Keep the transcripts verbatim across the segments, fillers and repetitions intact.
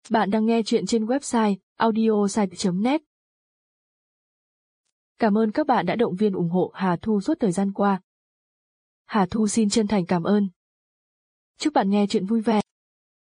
Bạn đang nghe chuyện trên website audiosite chấm net. Cảm ơn các bạn đã động viên ủng hộ Hà Thu suốt thời gian qua. Hà Thu xin chân thành cảm ơn. Chúc bạn nghe chuyện vui vẻ.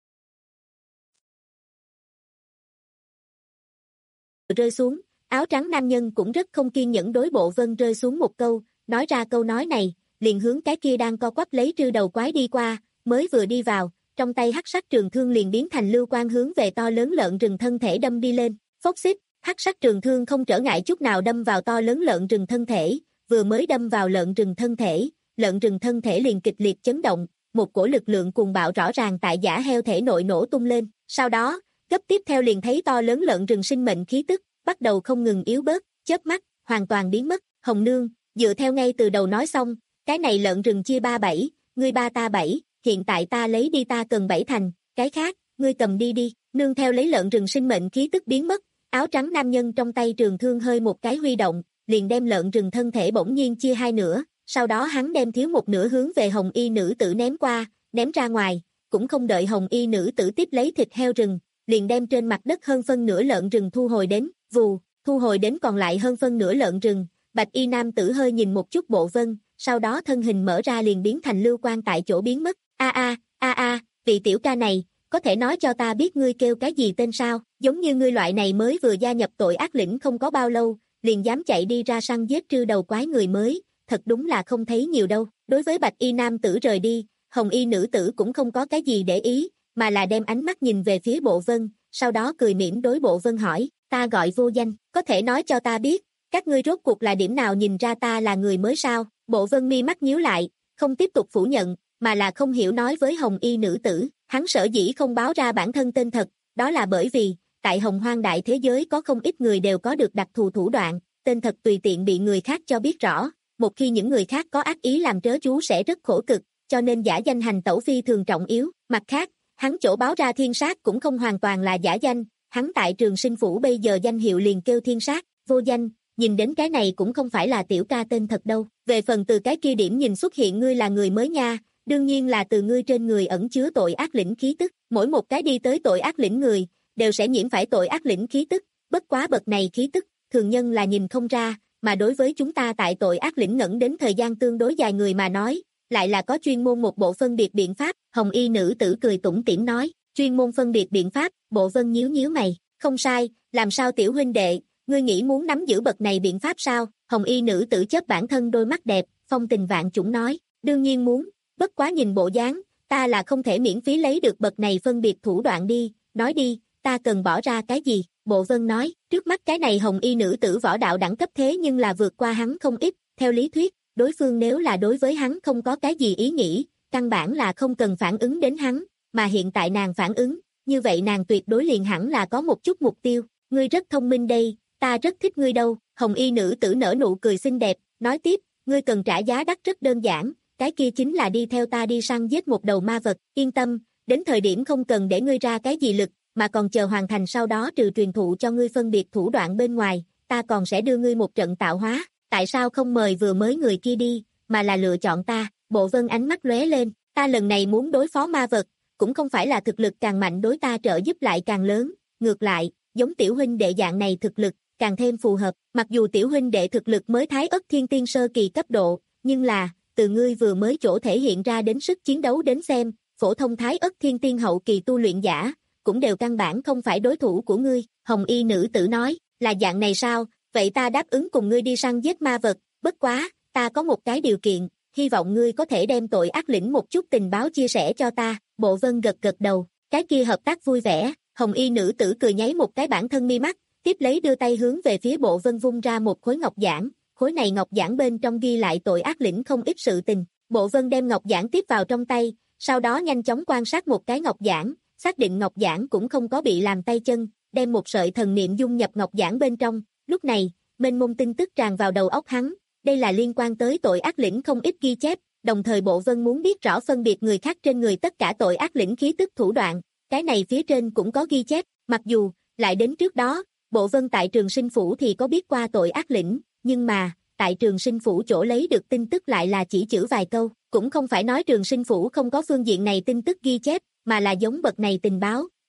Rơi xuống, áo trắng nam nhân cũng rất không kiên nhẫn đối Bộ Vân rơi xuống một câu, nói ra câu nói này, liền hướng cái kia đang co quắp lấy trư đầu quái đi qua, mới vừa đi vào, trong tay hắc sắc trường thương liền biến thành lưu quang hướng về to lớn lợn rừng thân thể đâm đi lên, phốc xít, hắc sắc trường thương không trở ngại chút nào đâm vào to lớn lợn rừng thân thể, vừa mới đâm vào lợn rừng thân thể, lợn rừng thân thể liền kịch liệt chấn động, một cổ lực lượng cuồng bạo rõ ràng tại giả heo thể nội nổ tung lên, sau đó, gấp tiếp theo liền thấy to lớn lợn rừng sinh mệnh khí tức, bắt đầu không ngừng yếu bớt, chớp mắt, hoàn toàn biến mất, Hồng Nương, dựa theo ngay từ đầu nói xong, cái này lợn rừng chia ba bảy, ngươi ba ta bảy, hiện tại ta lấy đi ta cần bảy thành, cái khác, ngươi cầm đi đi, nương theo lấy lợn rừng sinh mệnh khí tức biến mất, áo trắng nam nhân trong tay trường thương hơi một cái huy động, liền đem lợn rừng thân thể bỗng nhiên chia hai nửa, sau đó hắn đem thiếu một nửa hướng về hồng y nữ tử ném qua, ném ra ngoài, cũng không đợi hồng y nữ tử tiếp lấy thịt heo rừng, liền đem trên mặt đất hơn phân nửa lợn rừng thu hồi đến, vù, thu hồi đến còn lại hơn phân nửa lợn rừng, bạch y nam tử hơi nhìn một chút Bộ Vân, sau đó thân hình mở ra liền biến thành lưu quang tại chỗ biến mất, a a, a a, vị tiểu ca này, có thể nói cho ta biết ngươi kêu cái gì tên sao, giống như ngươi loại này mới vừa gia nhập tội ác lĩnh không có bao lâu, liền dám chạy đi ra săn giết trư đầu quái người mới, thật đúng là không thấy nhiều đâu, đối với bạch y nam tử rời đi, hồng y nữ tử cũng không có cái gì để ý, mà là đem ánh mắt nhìn về phía Bộ Vân, sau đó cười mỉm đối Bộ Vân hỏi, ta gọi Vô Danh, có thể nói cho ta biết, các ngươi rốt cuộc là điểm nào nhìn ra ta là người mới sao, Bộ Vân mi mắt nhíu lại, không tiếp tục phủ nhận, mà là không hiểu nói với hồng y nữ tử, hắn sở dĩ không báo ra bản thân tên thật, đó là bởi vì, tại hồng hoang đại thế giới có không ít người đều có được đặc thù thủ đoạn, tên thật tùy tiện bị người khác cho biết rõ, một khi những người khác có ác ý làm trớ chú sẽ rất khổ cực, cho nên giả danh hành tẩu phi thường trọng yếu, mặt khác, hắn chỗ báo ra thiên sát cũng không hoàn toàn là giả danh, hắn tại Trường Sinh Phủ bây giờ danh hiệu liền kêu thiên sát, Vô Danh, nhìn đến cái này cũng không phải là tiểu ca tên thật đâu, về phần từ cái kia điểm nhìn xuất hiện ngươi là người mới nha, đương nhiên là từ ngươi trên người ẩn chứa tội ác lĩnh khí tức, mỗi một cái đi tới tội ác lĩnh người, đều sẽ nhiễm phải tội ác lĩnh khí tức, bất quá bậc này khí tức, thường nhân là nhìn không ra, mà đối với chúng ta tại tội ác lĩnh ngẩn đến thời gian tương đối dài người mà nói, lại là có chuyên môn một bộ phân biệt biện pháp, hồng y nữ tử cười tủm tỉm nói, chuyên môn phân biệt biện pháp, Bộ Vân nhíu nhíu mày, không sai, làm sao tiểu huynh đệ, ngươi nghĩ muốn nắm giữ bậc này biện pháp sao, hồng y nữ tử chớp bản thân đôi mắt đẹp, phong tình vạn chủng nói, đương nhiên muốn, bất quá nhìn bộ dáng, ta là không thể miễn phí lấy được bậc này phân biệt thủ đoạn đi, nói đi, ta cần bỏ ra cái gì, Bộ Vân nói, trước mắt cái này hồng y nữ tử võ đạo đẳng cấp thế nhưng là vượt qua hắn không ít, theo lý thuyết, đối phương nếu là đối với hắn không có cái gì ý nghĩ, căn bản là không cần phản ứng đến hắn, mà hiện tại nàng phản ứng, như vậy nàng tuyệt đối liền hẳn là có một chút mục tiêu, ngươi rất thông minh đây, ta rất thích ngươi đâu, hồng y nữ tử nở nụ cười xinh đẹp, nói tiếp, ngươi cần trả giá đắt rất đơn giản, cái kia chính là đi theo ta đi săn giết một đầu ma vật, yên tâm, đến thời điểm không cần để ngươi ra cái gì lực, mà còn chờ hoàn thành sau đó trừ truyền thụ cho ngươi phân biệt thủ đoạn bên ngoài, ta còn sẽ đưa ngươi một trận tạo hóa, tại sao không mời vừa mới người kia đi, mà là lựa chọn ta, Bộ Vân ánh mắt lóe lên, ta lần này muốn đối phó ma vật, cũng không phải là thực lực càng mạnh đối ta trợ giúp lại càng lớn, ngược lại, giống tiểu huynh đệ dạng này thực lực, càng thêm phù hợp, mặc dù tiểu huynh đệ thực lực mới thái ất thiên tiên sơ kỳ cấp độ, nhưng là, từ ngươi vừa mới chỗ thể hiện ra đến sức chiến đấu đến xem, phổ thông thái ất thiên tiên hậu kỳ tu luyện giả, cũng đều căn bản không phải đối thủ của ngươi, hồng y nữ tử nói, là dạng này sao, vậy ta đáp ứng cùng ngươi đi săn giết ma vật, bất quá, ta có một cái điều kiện, hy vọng ngươi có thể đem tội ác lĩnh một chút tình báo chia sẻ cho ta, Bộ Vân gật gật đầu, cái kia hợp tác vui vẻ, hồng y nữ tử cười nháy một cái bản thân mi mắt, tiếp lấy đưa tay hướng về phía Bộ Vân vung ra một khối ngọc giản, khối này ngọc giản bên trong ghi lại tội ác lĩnh không ít sự tình, Bộ Vân đem ngọc giản tiếp vào trong tay, sau đó nhanh chóng quan sát một cái ngọc giản, xác định ngọc giản cũng không có bị làm tay chân, đem một sợi thần niệm dung nhập ngọc giản bên trong, lúc này, mênh mông tin tức tràn vào đầu óc hắn, đây là liên quan tới tội ác lĩnh không ít ghi chép, đồng thời Bộ Vân muốn biết rõ phân biệt người khác trên người tất cả tội ác lĩnh khí tức thủ đoạn, cái này phía trên cũng có ghi chép, mặc dù, lại đến trước đó, Bộ Vân tại Trường Sinh Phủ thì có biết qua tội ác lĩnh, nhưng mà, tại Trường Sinh Phủ chỗ lấy được tin tức lại là chỉ chữ vài câu, cũng không phải nói Trường Sinh Phủ không có phương diện này tin tức ghi chép, mà là giống bậc này tình báo,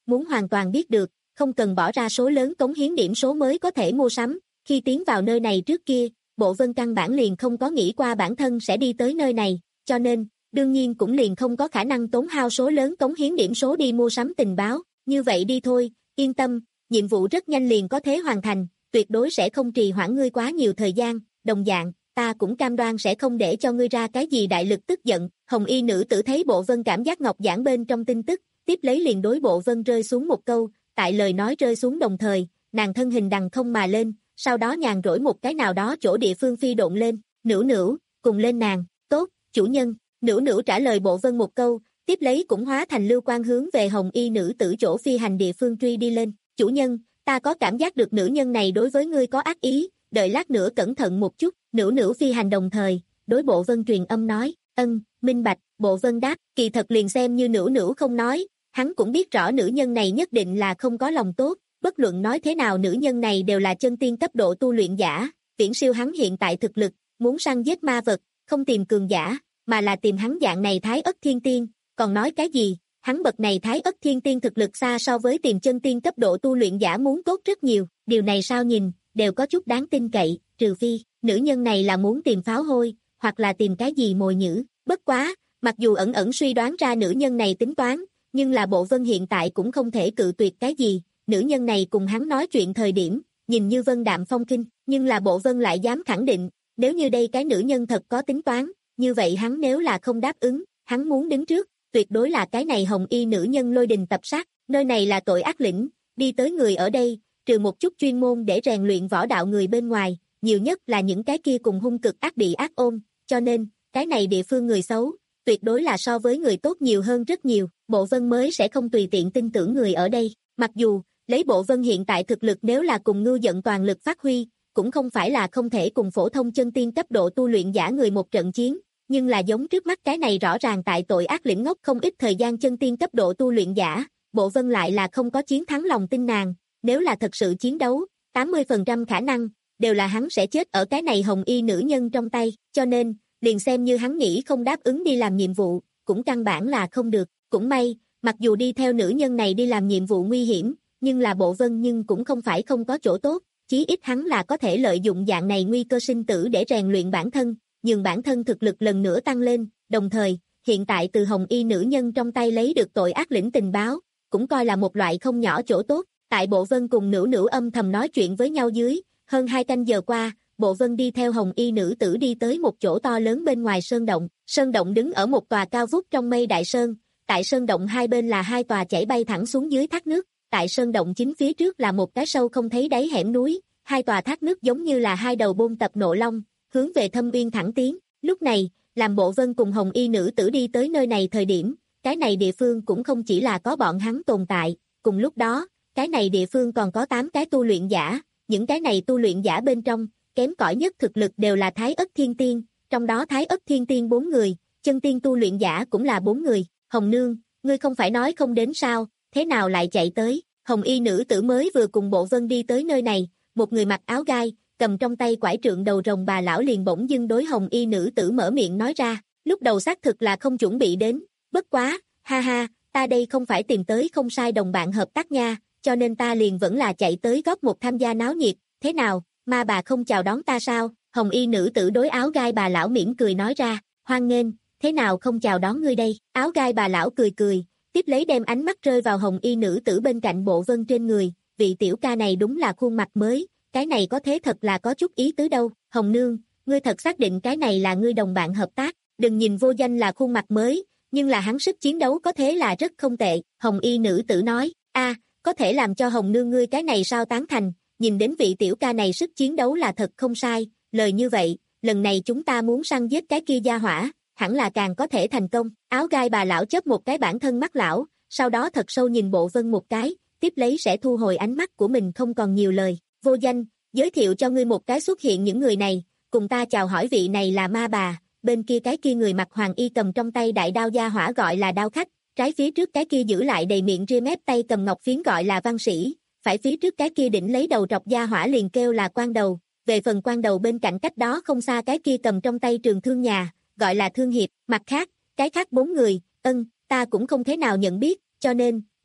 muốn hoàn toàn biết được, không cần bỏ ra số lớn cống hiến điểm số mới có thể mua sắm, khi tiến vào nơi này trước kia, Bộ Vân căn bản liền không có nghĩ qua bản thân sẽ đi tới nơi này, cho nên, đương nhiên cũng liền không có khả năng tốn hao số lớn cống hiến điểm số đi mua sắm tình báo, như vậy đi thôi, yên tâm, nhiệm vụ rất nhanh liền có thể hoàn thành, tuyệt đối sẽ không trì hoãn ngươi quá nhiều thời gian, đồng dạng, ta cũng cam đoan sẽ không để cho ngươi ra cái gì đại lực tức giận. Hồng y nữ tử thấy Bộ Vân cảm giác ngọc giảng bên trong tin tức, tiếp lấy liền đối Bộ Vân rơi xuống một câu, tại lời nói rơi xuống đồng thời, nàng thân hình đằng không mà lên, sau đó nhàn rỗi một cái nào đó chỗ địa phương phi độn lên, Nữu Nữu, cùng lên nàng, tốt, chủ nhân. Nữu Nữu trả lời Bộ Vân một câu, tiếp lấy cũng hóa thành lưu quang hướng về hồng y nữ tử chỗ phi hành địa phương truy đi lên, chủ nhân, ta có cảm giác được nữ nhân này đối với ngươi có ác ý, đợi lát nữa cẩn thận một chút. Nữu Nữu phi hành đồng thời, đối Bộ Vân truyền âm nói, ân, minh bạch. Bộ Vân đáp, kỳ thật liền xem như Nữu Nữu không nói, hắn cũng biết rõ nữ nhân này nhất định là không có lòng tốt, bất luận nói thế nào nữ nhân này đều là chân tiên cấp độ tu luyện giả, viễn siêu hắn hiện tại thực lực, muốn săn giết ma vật, không tìm cường giả, mà là tìm hắn dạng này Thái Ất Thiên Tiên, còn nói cái gì, hắn bậc này Thái Ất Thiên Tiên thực lực xa so với tìm chân tiên cấp độ tu luyện giả muốn tốt rất nhiều, điều này sao nhìn, đều có chút đáng tin cậy, trừ phi, nữ nhân này là muốn tìm pháo hôi, hoặc là tìm cái gì mồi nhữ, bất quá, mặc dù ẩn ẩn suy đoán ra nữ nhân này tính toán, nhưng là Bộ Vân hiện tại cũng không thể cự tuyệt cái gì, nữ nhân này cùng hắn nói chuyện thời điểm, nhìn như vân đạm phong kinh, nhưng là Bộ Vân lại dám khẳng định, nếu như đây cái nữ nhân thật có tính toán, như vậy hắn nếu là không đáp ứng, hắn muốn đứng trước, tuyệt đối là cái này hồng y nữ nhân lôi đình tập sát, nơi này là tội ác lĩnh, đi tới người ở đây, trừ một chút chuyên môn để rèn luyện võ đạo người bên ngoài, nhiều nhất là những cái kia cùng hung cực ác bị ác ôn, cho nên, cái này địa phương người xấu, tuyệt đối là so với người tốt nhiều hơn rất nhiều, Bộ Vân mới sẽ không tùy tiện tin tưởng người ở đây, mặc dù, lấy Bộ Vân hiện tại thực lực nếu là cùng ngưu giận toàn lực phát huy, cũng không phải là không thể cùng phổ thông chân tiên cấp độ tu luyện giả người một trận chiến, nhưng là giống trước mắt cái này rõ ràng tại tội ác lĩnh ngốc không ít thời gian chân tiên cấp độ tu luyện giả, Bộ Vân lại là không có chiến thắng lòng tin nàng, nếu là thật sự chiến đấu, tám mươi phần trăm khả năng, đều là hắn sẽ chết ở cái này hồng y nữ nhân trong tay, cho nên, liền xem như hắn nghĩ không đáp ứng đi làm nhiệm vụ, cũng căn bản là không được, cũng may, mặc dù đi theo nữ nhân này đi làm nhiệm vụ nguy hiểm, nhưng là Bộ Vân nhưng cũng không phải không có chỗ tốt, chí ít hắn là có thể lợi dụng dạng này nguy cơ sinh tử để rèn luyện bản thân, nhường bản thân thực lực lần nữa tăng lên, đồng thời, hiện tại từ hồng y nữ nhân trong tay lấy được tội ác lĩnh tình báo, cũng coi là một loại không nhỏ chỗ tốt, tại Bộ Vân cùng Nữu Nữu âm thầm nói chuyện với nhau dưới, hơn hai canh giờ qua, Bộ Vân đi theo hồng y nữ tử đi tới một chỗ to lớn bên ngoài sơn động, sơn động đứng ở một tòa cao vút trong mây đại sơn, tại sơn động hai bên là hai tòa chảy bay thẳng xuống dưới thác nước, tại sơn động chính phía trước là một cái sâu không thấy đáy hẻm núi, hai tòa thác nước giống như là hai đầu bôn tập nộ long, hướng về thâm uyên thẳng tiến. Lúc này, làm Bộ Vân cùng hồng y nữ tử đi tới nơi này thời điểm, cái này địa phương cũng không chỉ là có bọn hắn tồn tại, cùng lúc đó, cái này địa phương còn có tám cái tu luyện giả, những cái này tu luyện giả bên trong, kém cỏi nhất thực lực đều là Thái Ất Thiên Tiên, trong đó Thái Ất Thiên Tiên bốn người, chân tiên tu luyện giả cũng là bốn người, Hồng Nương, ngươi không phải nói không đến sao, thế nào lại chạy tới, hồng y nữ tử mới vừa cùng Bộ Vân đi tới nơi này, một người mặc áo gai, cầm trong tay quải trượng đầu rồng bà lão liền bỗng dưng đối hồng y nữ tử mở miệng nói ra, lúc đầu xác thực là không chuẩn bị đến, bất quá, ha ha, ta đây không phải tìm tới không sai đồng bạn hợp tác nha, cho nên ta liền vẫn là chạy tới góp một tham gia náo nhiệt, thế nào, ma bà không chào đón ta sao, hồng y nữ tử đối áo gai bà lão mỉm cười nói ra, hoan nghênh, thế nào không chào đón ngươi đây, áo gai bà lão cười cười, tiếp lấy đem ánh mắt rơi vào hồng y nữ tử bên cạnh Bộ Vân trên người, vị tiểu ca này đúng là khuôn mặt mới, cái này có thế thật là có chút ý tứ đâu, Hồng Nương, ngươi thật xác định cái này là ngươi đồng bạn hợp tác, đừng nhìn vô danh là khuôn mặt mới, nhưng là hắn sức chiến đấu có thế là rất không tệ, hồng y nữ tử nói, a, có thể làm cho Hồng Nương ngươi cái này sao tán thành, nhìn đến vị tiểu ca này sức chiến đấu là thật không sai, lời như vậy, lần này chúng ta muốn săn giết cái kia gia hỏa, hẳn là càng có thể thành công, áo gai bà lão chớp một cái bản thân mắt lão, sau đó thật sâu nhìn Bộ Vân một cái, tiếp lấy sẽ thu hồi ánh mắt của mình không còn nhiều lời, vô danh, giới thiệu cho ngươi một cái xuất hiện những người này, cùng ta chào hỏi vị này là ma bà, bên kia cái kia người mặc hoàng y cầm trong tay đại đao gia hỏa gọi là đao khách, trái phía trước cái kia giữ lại đầy miệng ria mép tay cầm ngọc phiến gọi là văn sĩ, phải phía trước cái kia đỉnh lấy đầu trọc gia hỏa liền kêu là quan đầu, về phần quan đầu bên cạnh cách đó không xa cái kia cầm trong tay trường thương nhà, gọi là thương hiệp, mặt khác, cái khác bốn người, ân, ta cũng không thế nào nhận biết, cho nên,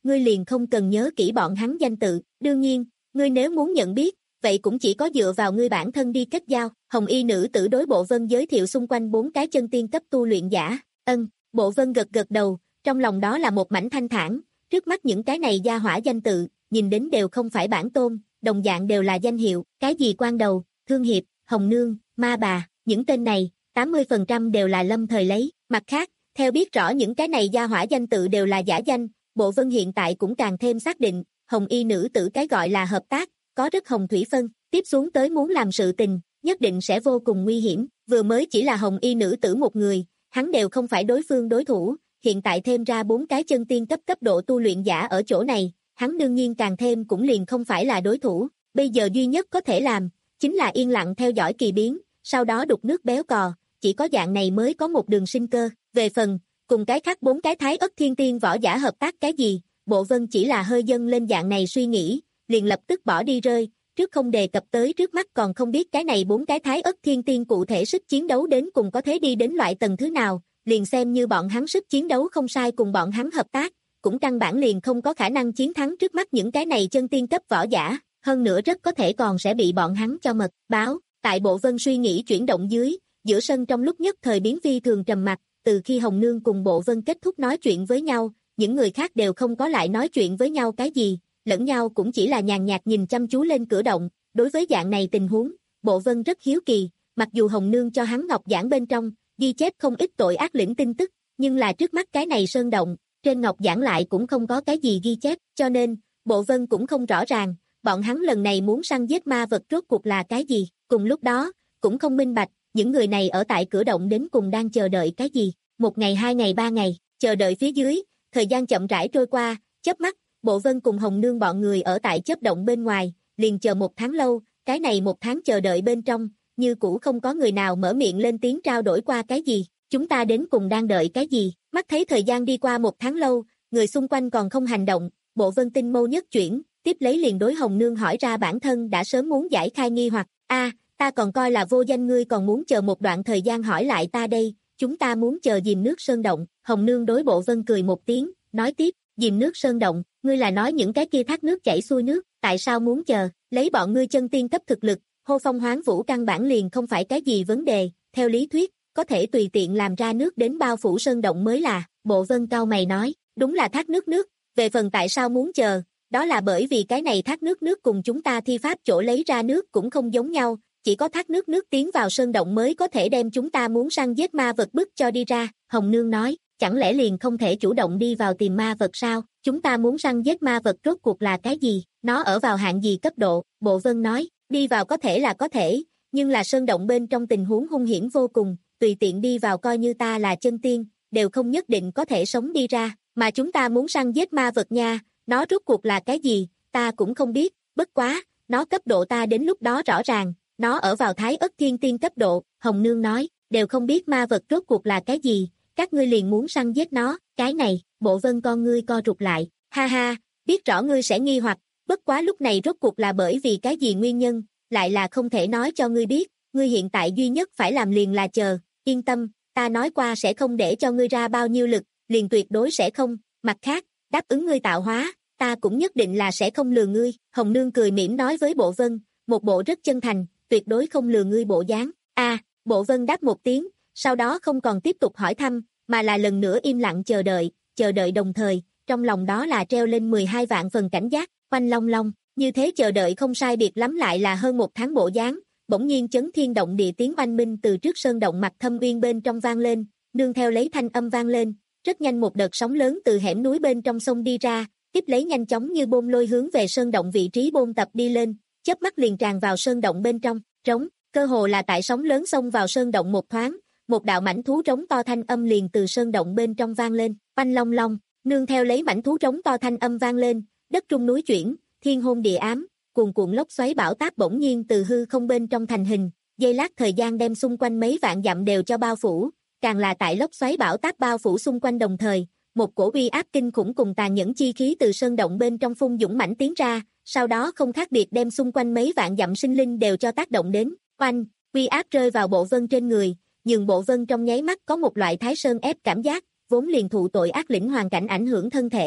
ngươi liền không cần nhớ kỹ bọn hắn danh tự, đương nhiên, ngươi nếu muốn nhận biết, vậy cũng chỉ có dựa vào ngươi bản thân đi kết giao. Hồng y nữ tử đối Bộ Vân giới thiệu xung quanh bốn cái chân tiên cấp tu luyện giả. Ân, Bộ Vân gật gật đầu, trong lòng đó là một mảnh thanh thản, trước mắt những cái này gia hỏa danh tự, nhìn đến đều không phải bản tôn, đồng dạng đều là danh hiệu, cái gì Quan Đầu, Thương Hiệp, Hồng Nương, Ma Bà, những tên này, tám mươi phần trăm đều là lâm thời lấy. Mặt khác, theo biết rõ những cái này gia hỏa danh tự đều là giả danh, Bộ Vân hiện tại cũng càng thêm xác định, Hồng y nữ tử cái gọi là hợp tác, có rất hồng thủy phân, tiếp xuống tới muốn làm sự tình, nhất định sẽ vô cùng nguy hiểm, vừa mới chỉ là Hồng y nữ tử một người, hắn đều không phải đối phương đối thủ, hiện tại thêm ra bốn cái chân tiên cấp cấp độ tu luyện giả ở chỗ này, hắn đương nhiên càng thêm cũng liền không phải là đối thủ, bây giờ duy nhất có thể làm, chính là yên lặng theo dõi kỳ biến, sau đó đục nước béo cò, chỉ có dạng này mới có một đường sinh cơ, về phần, cùng cái khác bốn cái thái ất thiên tiên võ giả hợp tác cái gì, Bộ Vân chỉ là hơi dâng lên dạng này suy nghĩ, liền lập tức bỏ đi rơi, trước không đề cập tới trước mắt còn không biết cái này bốn cái thái ất thiên tiên cụ thể sức chiến đấu đến cùng có thế đi đến loại tầng thứ nào, liền xem như bọn hắn sức chiến đấu không sai cùng bọn hắn hợp tác, cũng căn bản liền không có khả năng chiến thắng trước mắt những cái này chân tiên cấp võ giả, hơn nữa rất có thể còn sẽ bị bọn hắn cho mật báo. Tại Bộ Vân suy nghĩ chuyển động dưới, giữa sân trong lúc nhất thời biến phi thường trầm mặc, từ khi Hồng Nương cùng Bộ Vân kết thúc nói chuyện với nhau, những người khác đều không có lại nói chuyện với nhau cái gì, lẫn nhau cũng chỉ là nhàn nhạt nhìn chăm chú lên cửa động. Đối với dạng này tình huống, Bộ Vân rất hiếu kỳ, mặc dù Hồng Nương cho hắn ngọc giảng bên trong ghi chép không ít tội ác lĩnh tin tức, nhưng là trước mắt cái này sơn động, trên ngọc giảng lại cũng không có cái gì ghi chép, cho nên, Bộ Vân cũng không rõ ràng, bọn hắn lần này muốn săn giết ma vật rốt cuộc là cái gì, cùng lúc đó, cũng không minh bạch, những người này ở tại cửa động đến cùng đang chờ đợi cái gì, một ngày hai ngày ba ngày, chờ đợi phía dưới, thời gian chậm rãi trôi qua, chớp mắt, Bộ Vân cùng Hồng Nương bọn người ở tại chớp động bên ngoài, liền chờ một tháng lâu, cái này một tháng chờ đợi bên trong, như cũ không có người nào mở miệng lên tiếng trao đổi qua cái gì, chúng ta đến cùng đang đợi cái gì, mắt thấy thời gian đi qua một tháng lâu, người xung quanh còn không hành động, Bộ Vân tinh mâu nhất chuyển, tiếp lấy liền đối Hồng Nương hỏi ra bản thân đã sớm muốn giải khai nghi hoặc, a ta còn coi là vô danh ngươi còn muốn chờ một đoạn thời gian hỏi lại ta đây, chúng ta muốn chờ Diềm Nước Sơn Động, Hồng Nương đối Bộ Vân cười một tiếng, nói tiếp, Diềm Nước Sơn Động, ngươi là nói những cái kia thác nước chảy xuôi nước, tại sao muốn chờ, lấy bọn ngươi chân tiên cấp thực lực, hô phong hoán vũ căn bản liền không phải cái gì vấn đề, theo lý thuyết, có thể tùy tiện làm ra nước đến bao phủ Sơn Động mới là, Bộ Vân cau mày nói, đúng là thác nước nước, về phần tại sao muốn chờ, đó là bởi vì cái này thác nước nước cùng chúng ta thi pháp chỗ lấy ra nước cũng không giống nhau, chỉ có thác nước nước tiến vào Sơn Động mới có thể đem chúng ta muốn săn giết ma vật bức cho đi ra, Hồng Nương nói, chẳng lẽ liền không thể chủ động đi vào tìm ma vật sao, chúng ta muốn săn giết ma vật rốt cuộc là cái gì, nó ở vào hạng gì cấp độ, Bộ Vân nói, đi vào có thể là có thể, nhưng là Sơn Động bên trong tình huống hung hiểm vô cùng, tùy tiện đi vào coi như ta là chân tiên, đều không nhất định có thể sống đi ra, mà chúng ta muốn săn giết ma vật nha, nó rốt cuộc là cái gì, ta cũng không biết, bất quá, nó cấp độ ta đến lúc đó rõ ràng, nó ở vào thái ất thiên tiên cấp độ, Hồng Nương nói, đều không biết ma vật rốt cuộc là cái gì, các ngươi liền muốn săn giết nó, cái này, Bộ Vân con ngươi co rụt lại, ha ha, biết rõ ngươi sẽ nghi hoặc, bất quá lúc này rốt cuộc là bởi vì cái gì nguyên nhân, lại là không thể nói cho ngươi biết, ngươi hiện tại duy nhất phải làm liền là chờ, yên tâm, ta nói qua sẽ không để cho ngươi ra bao nhiêu lực, liền tuyệt đối sẽ không, mặt khác, đáp ứng ngươi tạo hóa, ta cũng nhất định là sẽ không lừa ngươi, Hồng Nương cười mỉm nói với Bộ Vân, một bộ rất chân thành, tuyệt đối không lừa ngươi bộ dáng, a Bộ Vân đáp một tiếng, sau đó không còn tiếp tục hỏi thăm, mà là lần nữa im lặng chờ đợi, chờ đợi đồng thời, trong lòng đó là treo lên mười hai vạn phần cảnh giác, oanh long long, như thế chờ đợi không sai biệt lắm lại là hơn một tháng bộ dáng, bỗng nhiên chấn thiên động địa tiếng oanh minh từ trước sơn động mặt thâm uyên bên trong vang lên, nương theo lấy thanh âm vang lên, rất nhanh một đợt sóng lớn từ hẻm núi bên trong sông đi ra, tiếp lấy nhanh chóng như bom lôi hướng về sơn động vị trí bôn tập đi lên, chớp mắt liền tràn vào sơn động bên trong, trống, cơ hồ là tại sóng lớn xông vào sơn động một thoáng, một đạo mảnh thú trống to thanh âm liền từ sơn động bên trong vang lên, oanh long long, nương theo lấy mảnh thú trống to thanh âm vang lên, đất trung núi chuyển, thiên hôn địa ám, cuồn cuộn lốc xoáy bão táp bỗng nhiên từ hư không bên trong thành hình, giây lát thời gian đem xung quanh mấy vạn dặm đều cho bao phủ, càng là tại lốc xoáy bão táp bao phủ xung quanh đồng thời, một cổ uy áp kinh khủng cùng tàn nhẫn chi khí từ sơn động bên trong phun dũng mãnh tiến ra, sau đó không khác biệt đem xung quanh mấy vạn dặm sinh linh đều cho tác động đến, oanh, uy áp rơi vào Bộ Vân trên người, nhưng Bộ Vân trong nháy mắt có một loại thái sơn ép cảm giác, vốn liền thụ tội ác lĩnh hoàn cảnh ảnh hưởng thân thể,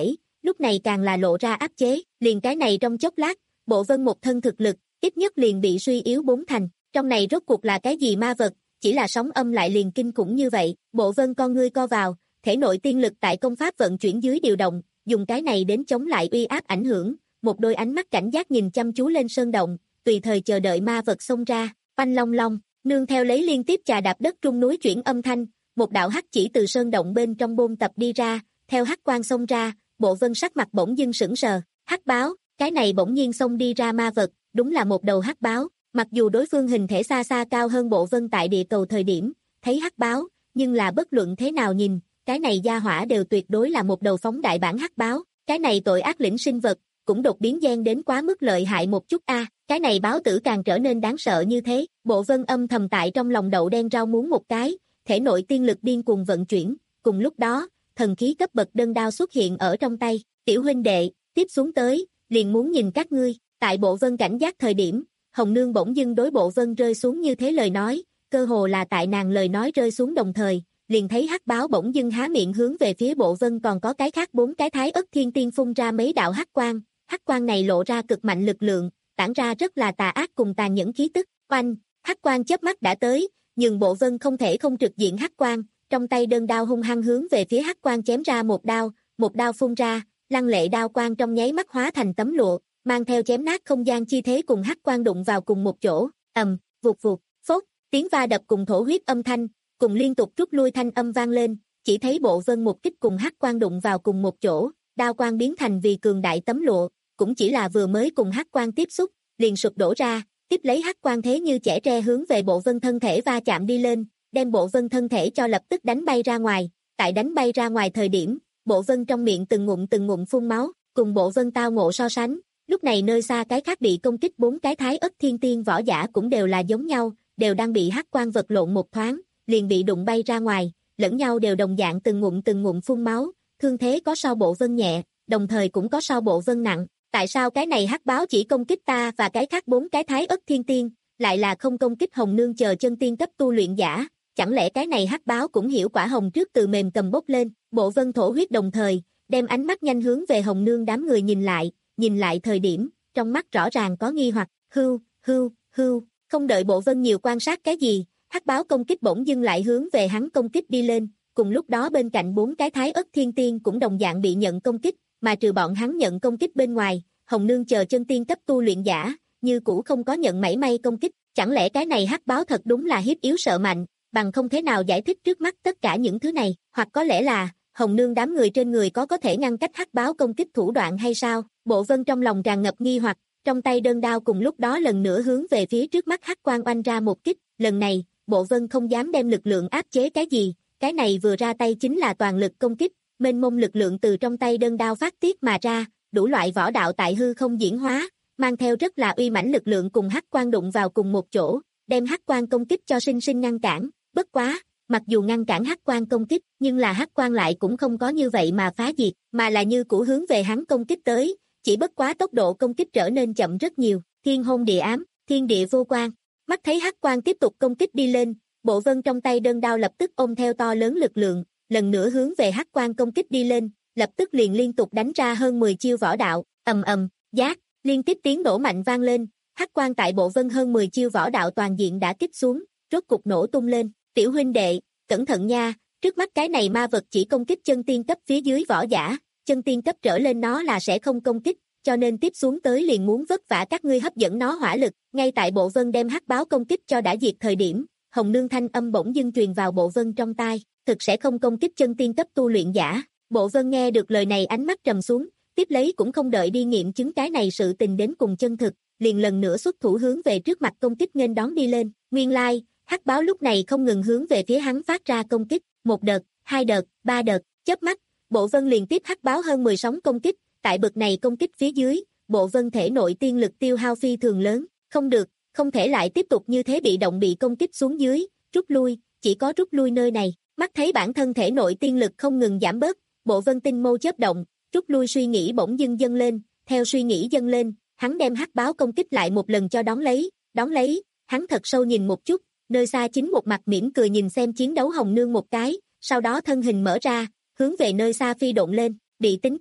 lúc này càng là lộ ra áp chế, liền cái này trong chốc lát, Bộ Vân một thân thực lực, ít nhất liền bị suy yếu bốn thành, trong này rốt cuộc là cái gì ma vật, chỉ là sóng âm lại liền kinh khủng như vậy, Bộ Vân con ngươi co vào, thể nội tiên lực tại công pháp vận chuyển dưới điều động, dùng cái này đến chống lại uy áp ảnh hưởng, một đôi ánh mắt cảnh giác nhìn chăm chú lên sơn động, tùy thời chờ đợi ma vật xông ra, oanh long long, nương theo lấy liên tiếp chà đạp đất trung núi chuyển âm thanh, một đạo hắc chỉ từ sơn động bên trong bôn tập đi ra, theo hắc quang xông ra, Bộ Vân sắc mặt bỗng dưng sững sờ, hắc báo, cái này bỗng nhiên xông đi ra ma vật, đúng là một đầu hắc báo, mặc dù đối phương hình thể xa xa cao hơn Bộ Vân tại địa cầu thời điểm, thấy hắc báo, nhưng là bất luận thế nào nhìn, cái này gia hỏa đều tuyệt đối là một đầu phóng đại bản hắc báo, cái này tội ác lĩnh sinh vật, cũng đột biến gen đến quá mức lợi hại một chút a, à, cái này báo tử càng trở nên đáng sợ như thế, Bộ Vân âm thầm tại trong lòng đậu đen rau muống một cái, thể nội tiên lực điên cuồng vận chuyển, cùng lúc đó, thần khí cấp bậc đơn đao xuất hiện ở trong tay, tiểu huynh đệ, tiếp xuống tới, liền muốn nhìn các ngươi, tại Bộ Vân cảnh giác thời điểm, Hồng Nương bỗng dưng đối Bộ Vân rơi xuống như thế lời nói, cơ hồ là tại nàng lời nói rơi xuống đồng thời, liền thấy hắc báo bỗng dưng há miệng hướng về phía Bộ Vân còn có cái khác bốn cái thái ất thiên tiên phun ra mấy đạo hắc quang, hắc quang này lộ ra cực mạnh lực lượng, tản ra rất là tà ác cùng tàn nhẫn khí tức, oanh, hắc quang chớp mắt đã tới, nhưng Bộ Vân không thể không trực diện hắc quang, trong tay đơn đao hung hăng hướng về phía hắc quang chém ra một đao, một đao phun ra, lăng lệ đao quang trong nháy mắt hóa thành tấm lụa, mang theo chém nát không gian chi thế cùng hắc quang đụng vào cùng một chỗ, ầm, vụt vụt, phốt, tiếng va đập cùng thổ huyết âm thanh, cùng liên tục rút lui thanh âm vang lên, chỉ thấy Bộ Vân một kích cùng hắc quang đụng vào cùng một chỗ, đao quang biến thành vì cường đại tấm lụa, cũng chỉ là vừa mới cùng hắc quang tiếp xúc, liền sụp đổ ra, tiếp lấy hắc quang thế như chẻ tre hướng về Bộ Vân thân thể va chạm đi lên, đem Bộ Vân thân thể cho lập tức đánh bay ra ngoài, tại đánh bay ra ngoài thời điểm, Bộ Vân trong miệng từng ngụm từng ngụm phun máu, cùng Bộ Vân tao ngộ so sánh, lúc này nơi xa cái khác bị công kích bốn cái thái ất thiên tiên võ giả cũng đều là giống nhau, đều đang bị hắc quang vật lộn một thoáng, liền bị đụng bay ra ngoài, lẫn nhau đều đồng dạng từng ngụm từng ngụm phun máu, thương thế có so Bộ Vân nhẹ, đồng thời cũng có so Bộ Vân nặng, tại sao cái này hắc báo chỉ công kích ta và cái khác bốn cái thái ất thiên tiên, lại là không công kích Hồng Nương chờ chân tiên cấp tu luyện giả, chẳng lẽ cái này hắc báo cũng hiểu quả hồng trước từ mềm cầm bốc lên, Bộ Vân thổ huyết đồng thời, đem ánh mắt nhanh hướng về Hồng Nương đám người nhìn lại, nhìn lại thời điểm, trong mắt rõ ràng có nghi hoặc, hưu, hưu, hưu, không đợi Bộ Vân nhiều quan sát cái gì, hắc báo công kích bỗng dưng lại hướng về hắn công kích đi lên, cùng lúc đó bên cạnh bốn cái thái ất thiên tiên cũng đồng dạng bị nhận công kích, mà trừ bọn hắn nhận công kích bên ngoài, Hồng Nương chờ chân tiên cấp tu luyện giả, như cũ không có nhận mảy may công kích, chẳng lẽ cái này hắc báo thật đúng là hiếp yếu sợ mạnh, bằng không thế nào giải thích trước mắt tất cả những thứ này, hoặc có lẽ là, Hồng Nương đám người trên người có có thể ngăn cách hắc báo công kích thủ đoạn hay sao, Bộ Vân trong lòng tràn ngập nghi hoặc, trong tay đơn đao cùng lúc đó lần nữa hướng về phía trước mắt hắc quang oanh ra một kích, lần này, Bộ Vân không dám đem lực lượng áp chế cái gì, cái này vừa ra tay chính là toàn lực công kích, mênh mông lực lượng từ trong tay đơn đao phát tiết mà ra, đủ loại võ đạo tại hư không diễn hóa, mang theo rất là uy mãnh lực lượng cùng hắc quang đụng vào cùng một chỗ, đem hắc quang công kích cho sinh sinh ngăn cản, bất quá, mặc dù ngăn cản hắc quang công kích, nhưng là hắc quang lại cũng không có như vậy mà phá diệt, mà là như cũ hướng về hắn công kích tới, chỉ bất quá tốc độ công kích trở nên chậm rất nhiều, thiên hôn địa ám, thiên địa vô quan, mắt thấy hắc quang tiếp tục công kích đi lên, Bộ Vân trong tay đơn đao lập tức ôm theo to lớn lực lượng, lần nữa hướng về hắc quang công kích đi lên, lập tức liền liên tục đánh ra hơn mười chiêu võ đạo, ầm ầm, giác, liên tiếp tiếng nổ mạnh vang lên, hắc quang tại Bộ Vân hơn mười chiêu võ đạo toàn diện đã kích xuống, rốt cục nổ tung lên, tiểu huynh đệ, cẩn thận nha, trước mắt cái này ma vật chỉ công kích chân tiên cấp phía dưới võ giả, chân tiên cấp trở lên nó là sẽ không công kích, cho nên tiếp xuống tới liền muốn vất vả các ngươi hấp dẫn nó hỏa lực, ngay tại Bộ Vân đem hắc báo công kích cho đã diệt thời điểm, Hồng Nương thanh âm bỗng dưng truyền vào Bộ Vân trong tai, thực sẽ không công kích chân tiên cấp tu luyện giả, Bộ Vân nghe được lời này ánh mắt trầm xuống, tiếp lấy cũng không đợi đi nghiệm chứng cái này sự tình đến cùng chân thực, liền lần nữa xuất thủ hướng về trước mặt công kích nghênh đón đi lên, nguyên lai, like, hắc báo lúc này không ngừng hướng về phía hắn phát ra công kích, một đợt, hai đợt, ba đợt, chớp mắt, Bộ Vân liên tiếp hắc báo hơn mười sóng công kích, tại bực này công kích phía dưới, Bộ Vân thể nội tiên lực tiêu hao phi thường lớn, không được, không thể lại tiếp tục như thế bị động bị công kích xuống dưới, rút lui, chỉ có rút lui nơi này, mắt thấy bản thân thể nội tiên lực không ngừng giảm bớt, Bộ Vân tinh mâu chớp động, rút lui suy nghĩ bỗng dưng dâng lên, theo suy nghĩ dâng lên, hắn đem hắc báo công kích lại một lần cho đón lấy, đón lấy, hắn thật sâu nhìn một chút, nơi xa chính một mặt mỉm cười nhìn xem chiến đấu Hồng Nương một cái, sau đó thân hình mở ra, hướng về nơi xa phi độn lên, bị tính toán,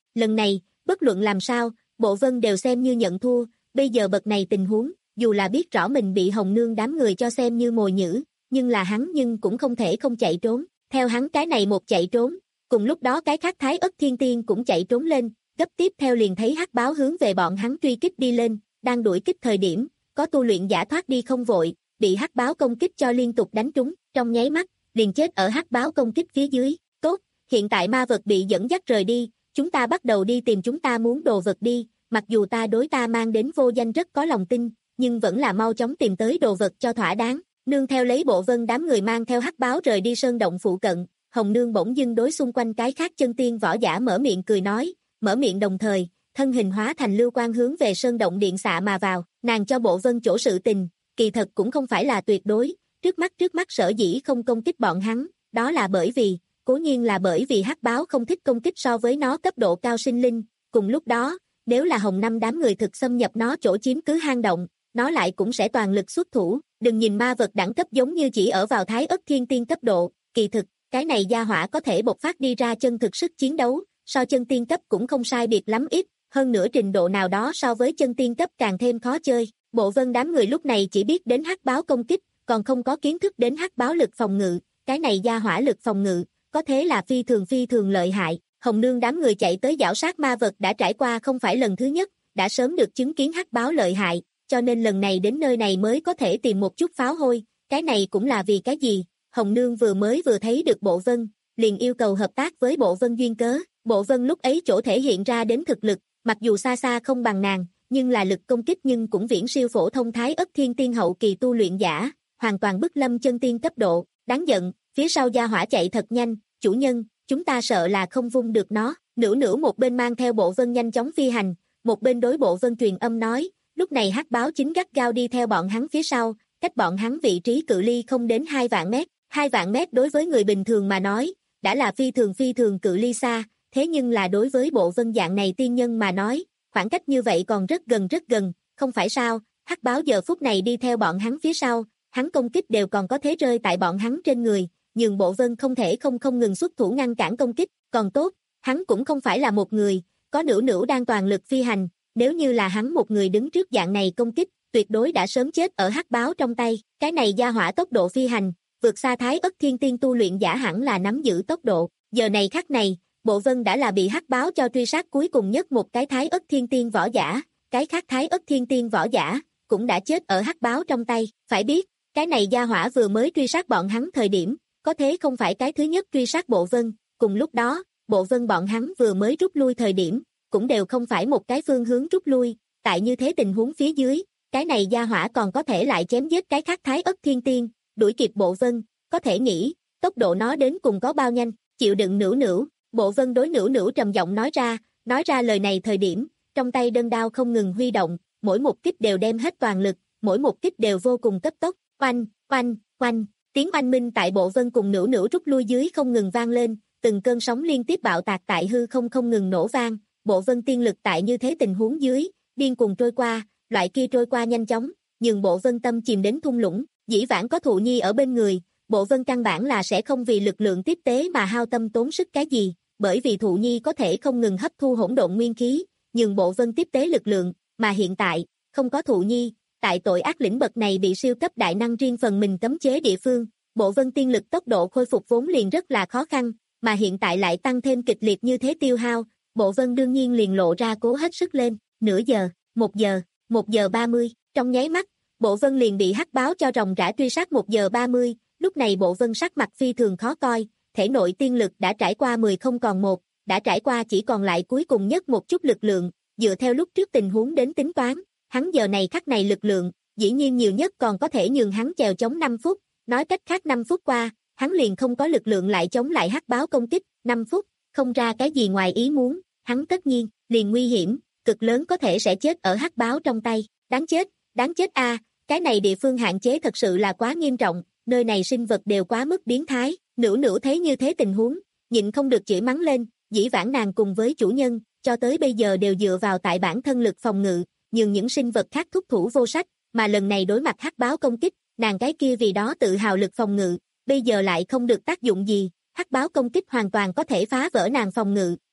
Lần này, bất luận làm sao, Bộ Vân đều xem như nhận thua, bây giờ bậc này tình huống, dù là biết rõ mình bị Hồng Nương đám người cho xem như mồi nhử, nhưng là hắn nhưng cũng không thể không chạy trốn, theo hắn cái này một chạy trốn, cùng lúc đó cái khác Thái Ất Thiên Tiên cũng chạy trốn lên, gấp tiếp theo liền thấy hắc báo hướng về bọn hắn truy kích đi lên, đang đuổi kích thời điểm, có tu luyện giả thoát đi không vội, bị hắc báo công kích cho liên tục đánh trúng, trong nháy mắt, liền chết ở hắc báo công kích phía dưới, tốt, hiện tại ma vật bị dẫn dắt rời đi, chúng ta bắt đầu đi tìm chúng ta muốn đồ vật đi, mặc dù ta đối ta mang đến vô danh rất có lòng tin, nhưng vẫn là mau chóng tìm tới đồ vật cho thỏa đáng, nương theo lấy Bộ Vân đám người mang theo hắc báo rời đi sơn động phụ cận, Hồng Nương bỗng dưng đối xung quanh cái khác chân tiên võ giả mở miệng cười nói, mở miệng đồng thời, thân hình hóa thành lưu quang hướng về sơn động điện xạ mà vào, nàng cho Bộ Vân chỗ sự tình, kỳ thật cũng không phải là tuyệt đối, trước mắt trước mắt sở dĩ không công kích bọn hắn, đó là bởi vì, cố nhiên là bởi vì hắc báo không thích công kích so với nó cấp độ cao sinh linh, cùng lúc đó, nếu là Hồng Năm đám người thực xâm nhập nó chỗ chiếm cứ hang động, nó lại cũng sẽ toàn lực xuất thủ, đừng nhìn ma vật đẳng cấp giống như chỉ ở vào Thái Ất Thiên Tiên cấp độ, kỳ thực, cái này gia hỏa có thể bộc phát đi ra chân thực sức chiến đấu, so chân tiên cấp cũng không sai biệt lắm ít, hơn nữa trình độ nào đó so với chân tiên cấp càng thêm khó chơi. Bộ Vân đám người lúc này chỉ biết đến hắc báo công kích, còn không có kiến thức đến hắc báo lực phòng ngự, cái này gia hỏa lực phòng ngự, có thế là phi thường phi thường lợi hại. Hồng Nương đám người chạy tới giảo sát ma vật đã trải qua không phải lần thứ nhất, đã sớm được chứng kiến hắc báo lợi hại, cho nên lần này đến nơi này mới có thể tìm một chút pháo hôi, cái này cũng là vì cái gì? Hồng Nương vừa mới vừa thấy được Bộ Vân, liền yêu cầu hợp tác với Bộ Vân duyên cớ, Bộ Vân lúc ấy chỗ thể hiện ra đến thực lực, mặc dù xa xa không bằng nàng, nhưng là lực công kích nhưng cũng viễn siêu phổ thông Thái Ất Thiên Tiên hậu kỳ tu luyện giả, hoàn toàn bức lâm chân tiên cấp độ, đáng giận, phía sau gia hỏa chạy thật nhanh, chủ nhân, chúng ta sợ là không vung được nó, nửa nửa một bên mang theo Bộ Vân nhanh chóng phi hành, một bên đối Bộ Vân truyền âm nói, lúc này hắc báo chính gắt gao đi theo bọn hắn phía sau, cách bọn hắn vị trí cự ly không đến hai vạn mét, hai vạn mét đối với người bình thường mà nói, đã là phi thường phi thường cự ly xa, thế nhưng là đối với Bộ Vân dạng này tiên nhân mà nói, khoảng cách như vậy còn rất gần rất gần, không phải sao, hắc báo giờ phút này đi theo bọn hắn phía sau, hắn công kích đều còn có thế rơi tại bọn hắn trên người, nhưng Bộ Vân không thể không không ngừng xuất thủ ngăn cản công kích, còn tốt, hắn cũng không phải là một người, có nửa nửa đang toàn lực phi hành, nếu như là hắn một người đứng trước dạng này công kích, tuyệt đối đã sớm chết ở hắc báo trong tay, cái này gia hỏa tốc độ phi hành, vượt xa Thái Ất Thiên Tiên tu luyện giả hẳn là nắm giữ tốc độ, giờ này khắc này, Bộ Vân đã là bị hắc báo cho truy sát cuối cùng nhất một cái Thái Ất Thiên Tiên võ giả, cái khác Thái Ất Thiên Tiên võ giả, cũng đã chết ở hắc báo trong tay, phải biết, cái này gia hỏa vừa mới truy sát bọn hắn thời điểm, có thế không phải cái thứ nhất truy sát Bộ Vân, cùng lúc đó, Bộ Vân bọn hắn vừa mới rút lui thời điểm, cũng đều không phải một cái phương hướng rút lui, tại như thế tình huống phía dưới, cái này gia hỏa còn có thể lại chém giết cái khác Thái Ất Thiên Tiên, đuổi kịp Bộ Vân, có thể nghĩ, tốc độ nó đến cùng có bao nhanh, chịu đựng nửu nửu, Bộ Vân đối nửu nửu trầm giọng nói ra, nói ra lời này thời điểm, trong tay đơn đao không ngừng huy động, mỗi một kích đều đem hết toàn lực, mỗi một kích đều vô cùng cấp tốc, oanh, oanh, oanh, tiếng oanh minh tại Bộ Vân cùng nửu nửu rút lui dưới không ngừng vang lên, từng cơn sóng liên tiếp bạo tạc tại hư không không ngừng nổ vang, Bộ Vân tiên lực tại như thế tình huống dưới, điên cuồng trôi qua, loại kia trôi qua nhanh chóng, nhưng Bộ Vân tâm chìm đến thung lũng, dĩ vãng có Thụ Nhi ở bên người, Bộ Vân căn bản là sẽ không vì lực lượng tiếp tế mà hao tâm tốn sức cái gì, bởi vì Thụ Nhi có thể không ngừng hấp thu hỗn độn nguyên khí, nhưng Bộ Vân tiếp tế lực lượng, mà hiện tại, không có Thụ Nhi, tại tội ác lĩnh bậc này bị siêu cấp đại năng riêng phần mình cấm chế địa phương, Bộ Vân tiên lực tốc độ khôi phục vốn liền rất là khó khăn, mà hiện tại lại tăng thêm kịch liệt như thế tiêu hao, Bộ Vân đương nhiên liền lộ ra cố hết sức lên, nửa giờ, một giờ, một giờ ba mươi, trong nháy mắt, Bộ Vân liền bị hắc báo cho ròng rã truy sát một giờ ba mươi, lúc này Bộ Vân sắc mặt phi thường khó coi, thể nội tiên lực đã trải qua mười không còn một, đã trải qua chỉ còn lại cuối cùng nhất một chút lực lượng, dựa theo lúc trước tình huống đến tính toán, hắn giờ này khắc này lực lượng, dĩ nhiên nhiều nhất còn có thể nhường hắn chèo chống năm phút, nói cách khác năm phút qua, hắn liền không có lực lượng lại chống lại hắc báo công kích, năm phút, không ra cái gì ngoài ý muốn, hắn tất nhiên, liền nguy hiểm, cực lớn có thể sẽ chết ở hắc báo trong tay, đáng chết, đáng chết a, cái này địa phương hạn chế thật sự là quá nghiêm trọng, nơi này sinh vật đều quá mức biến thái, nửu nửu thấy như thế tình huống, nhịn không được chửi mắng lên, dĩ vãng nàng cùng với chủ nhân, cho tới bây giờ đều dựa vào tại bản thân lực phòng ngự, nhưng những sinh vật khác thúc thủ vô sách, mà lần này đối mặt hắc báo công kích, nàng cái kia vì đó tự hào lực phòng ngự, bây giờ lại không được tác dụng gì, hắc báo công kích hoàn toàn có thể phá vỡ nàng phòng ngự,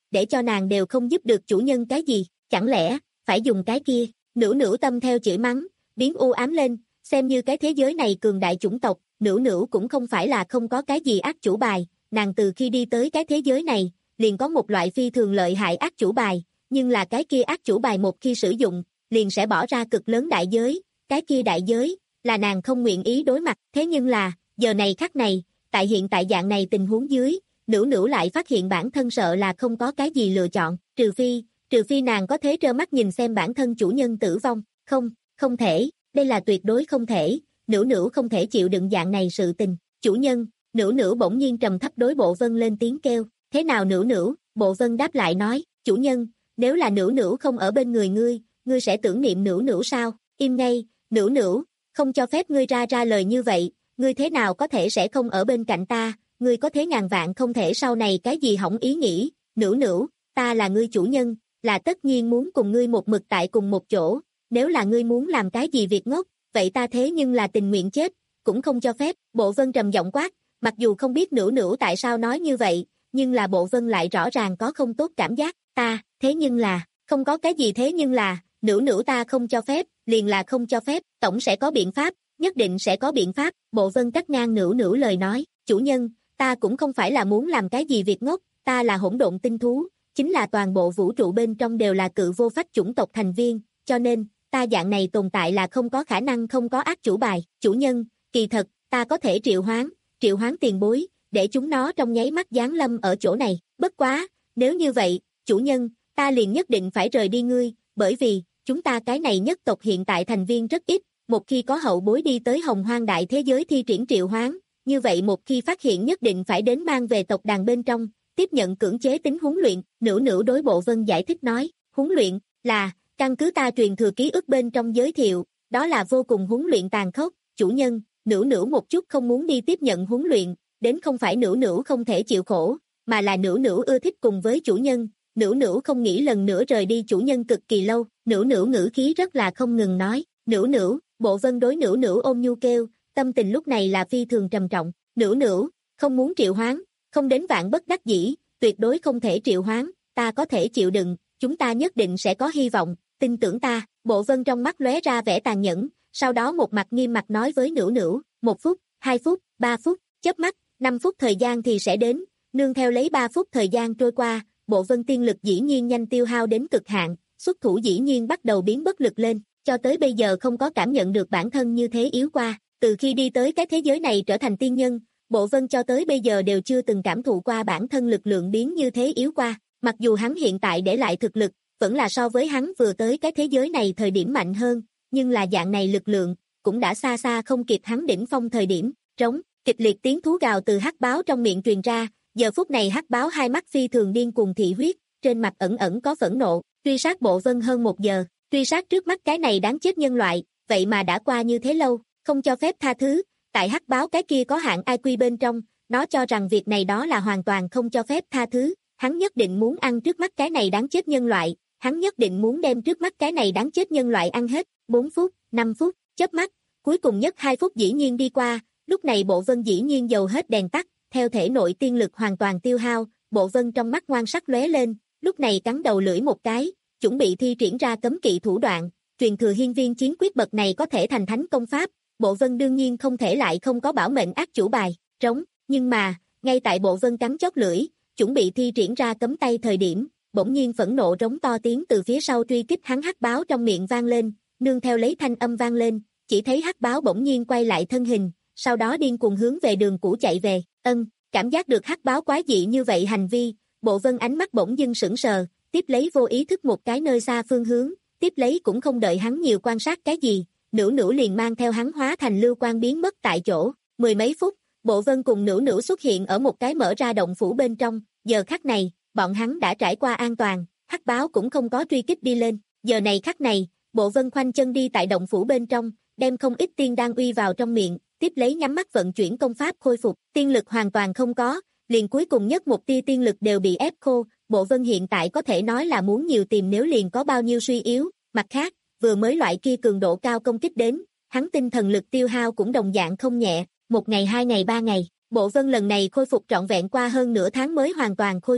để cho nàng đều không giúp được chủ nhân cái gì, chẳng lẽ, phải dùng cái kia, Nữu Nữu tâm theo chửi mắng, biến u ám lên, xem như cái thế giới này cường đại chủng tộc, Nữu Nữu cũng không phải là không có cái gì ác chủ bài, nàng từ khi đi tới cái thế giới này, liền có một loại phi thường lợi hại ác chủ bài, nhưng là cái kia ác chủ bài một khi sử dụng, liền sẽ bỏ ra cực lớn đại giới, cái kia đại giới, là nàng không nguyện ý đối mặt, thế nhưng là, giờ này khắc này, tại hiện tại dạng này tình huống dưới, Nữu Nữu lại phát hiện bản thân sợ là không có cái gì lựa chọn, trừ phi, trừ phi nàng có thế trơ mắt nhìn xem bản thân chủ nhân tử vong, không, không thể, đây là tuyệt đối không thể, Nữu Nữu không thể chịu đựng dạng này sự tình, chủ nhân, Nữu Nữu bỗng nhiên trầm thấp đối Bộ Vân lên tiếng kêu, thế nào Nữu Nữu, Bộ Vân đáp lại nói, chủ nhân, nếu là Nữu Nữu không ở bên người ngươi, ngươi sẽ tưởng niệm Nữu Nữu sao, im ngay, Nữu Nữu, không cho phép ngươi ra ra lời như vậy, ngươi thế nào có thể sẽ không ở bên cạnh ta, ngươi có thế ngàn vạn không thể sau này cái gì hỏng ý nghĩ, Nữu Nữu, ta là ngươi chủ nhân, là tất nhiên muốn cùng ngươi một mực tại cùng một chỗ, nếu là ngươi muốn làm cái gì việc ngốc, vậy ta thế nhưng là tình nguyện chết, cũng không cho phép, Bộ Vân trầm giọng quát, mặc dù không biết Nữu Nữu tại sao nói như vậy, nhưng là Bộ Vân lại rõ ràng có không tốt cảm giác, ta, thế nhưng là, không có cái gì thế nhưng là, Nữu Nữu ta không cho phép, liền là không cho phép, tổng sẽ có biện pháp, nhất định sẽ có biện pháp, Bộ Vân cắt ngang Nữu Nữu lời nói, chủ nhân, ta cũng không phải là muốn làm cái gì việc ngốc, ta là hỗn độn tinh thú, chính là toàn bộ vũ trụ bên trong đều là cự vô phách chủng tộc thành viên, cho nên, ta dạng này tồn tại là không có khả năng không có ác chủ bài, chủ nhân, kỳ thật, ta có thể triệu hoán, triệu hoán tiền bối, để chúng nó trong nháy mắt giáng lâm ở chỗ này, bất quá, nếu như vậy, chủ nhân, ta liền nhất định phải rời đi ngươi, bởi vì, chúng ta cái này nhất tộc hiện tại thành viên rất ít, một khi có hậu bối đi tới hồng hoang đại thế giới thi triển triệu hoán, như vậy một khi phát hiện nhất định phải đến mang về tộc đàn bên trong, tiếp nhận cưỡng chế tính huấn luyện, Nữu Nữu đối Bộ Vân giải thích nói, huấn luyện, là, căn cứ ta truyền thừa ký ức bên trong giới thiệu, đó là vô cùng huấn luyện tàn khốc, chủ nhân, Nữu Nữu một chút không muốn đi tiếp nhận huấn luyện, đến không phải Nữu Nữu không thể chịu khổ, mà là Nữu Nữu ưa thích cùng với chủ nhân, Nữu Nữu không nghĩ lần nữa rời đi chủ nhân cực kỳ lâu, Nữu Nữu ngữ khí rất là không ngừng nói, Nữu Nữu, Bộ Vân đối Nữu Nữu ôm nhu kêu, tâm tình lúc này là phi thường trầm trọng, Nữu Nữu, không muốn triệu hoán, không đến vạn bất đắc dĩ, tuyệt đối không thể triệu hoán, ta có thể chịu đựng, chúng ta nhất định sẽ có hy vọng, tin tưởng ta, Bộ Vân trong mắt lóe ra vẻ tàn nhẫn, sau đó một mặt nghiêm mặt nói với Nữu Nữu, một phút, hai phút, ba phút, chớp mắt, năm phút thời gian thì sẽ đến, nương theo lấy ba phút thời gian trôi qua, Bộ Vân tiên lực dĩ nhiên nhanh tiêu hao đến cực hạn, xuất thủ dĩ nhiên bắt đầu biến bất lực lên, cho tới bây giờ không có cảm nhận được bản thân như thế yếu qua, từ khi đi tới cái thế giới này trở thành tiên nhân, Bộ Vân cho tới bây giờ đều chưa từng cảm thụ qua bản thân lực lượng biến như thế yếu qua, mặc dù hắn hiện tại để lại thực lực, vẫn là so với hắn vừa tới cái thế giới này thời điểm mạnh hơn, nhưng là dạng này lực lượng, cũng đã xa xa không kịp hắn đỉnh phong thời điểm, trống, kịch liệt tiếng thú gào từ hắc báo trong miệng truyền ra, giờ phút này hắc báo hai mắt phi thường điên cuồng thị huyết, trên mặt ẩn ẩn có phẫn nộ, truy sát Bộ Vân hơn một giờ, truy sát trước mắt cái này đáng chết nhân loại, vậy mà đã qua như thế lâu, không cho phép tha thứ, tại hắc báo cái kia có hạng i kiu bên trong, nó cho rằng việc này đó là hoàn toàn không cho phép tha thứ, hắn nhất định muốn ăn trước mắt cái này đáng chết nhân loại, hắn nhất định muốn đem trước mắt cái này đáng chết nhân loại ăn hết, bốn phút, năm phút, chớp mắt, cuối cùng nhất hai phút dĩ nhiên đi qua, lúc này Bộ Vân dĩ nhiên dầu hết đèn tắt, theo thể nội tiên lực hoàn toàn tiêu hao, Bộ Vân trong mắt ngoan sắc lóe lên, lúc này cắn đầu lưỡi một cái, chuẩn bị thi triển ra cấm kỵ thủ đoạn, truyền thừa hiên viên chiến quyết bậc này có thể thành thánh công pháp, Bộ Vân đương nhiên không thể lại không có bảo mệnh ác chủ bài, trống, nhưng mà, ngay tại Bộ Vân cắn chót lưỡi, chuẩn bị thi triển ra cấm tay thời điểm, bỗng nhiên phẫn nộ rống to tiếng từ phía sau truy kích hắn hắc báo trong miệng vang lên, nương theo lấy thanh âm vang lên, chỉ thấy hắc báo bỗng nhiên quay lại thân hình, sau đó điên cuồng hướng về đường cũ chạy về, ân, cảm giác được hắc báo quái dị như vậy hành vi, Bộ Vân ánh mắt bỗng dưng sững sờ, tiếp lấy vô ý thức một cái nơi xa phương hướng, tiếp lấy cũng không đợi hắn nhiều quan sát cái gì, Nữu Nữu liền mang theo hắn hóa thành lưu quang biến mất tại chỗ, mười mấy phút, Bộ Vân cùng Nữu Nữu xuất hiện ở một cái mở ra động phủ bên trong, giờ khắc này, bọn hắn đã trải qua an toàn, hắc báo cũng không có truy kích đi lên, giờ này khắc này, Bộ Vân khoanh chân đi tại động phủ bên trong, đem không ít tiên đan uy vào trong miệng, tiếp lấy nhắm mắt vận chuyển công pháp khôi phục, tiên lực hoàn toàn không có, liền cuối cùng nhất một tia tiên lực đều bị ép khô, Bộ Vân hiện tại có thể nói là muốn nhiều tìm nếu liền có bao nhiêu suy yếu, mặt khác, vừa mới loại kia cường độ cao công kích đến, hắn tinh thần lực tiêu hao cũng đồng dạng không nhẹ, một ngày hai ngày ba ngày, Bộ Vân lần này khôi phục trọn vẹn qua hơn nửa tháng mới hoàn toàn khôi phục,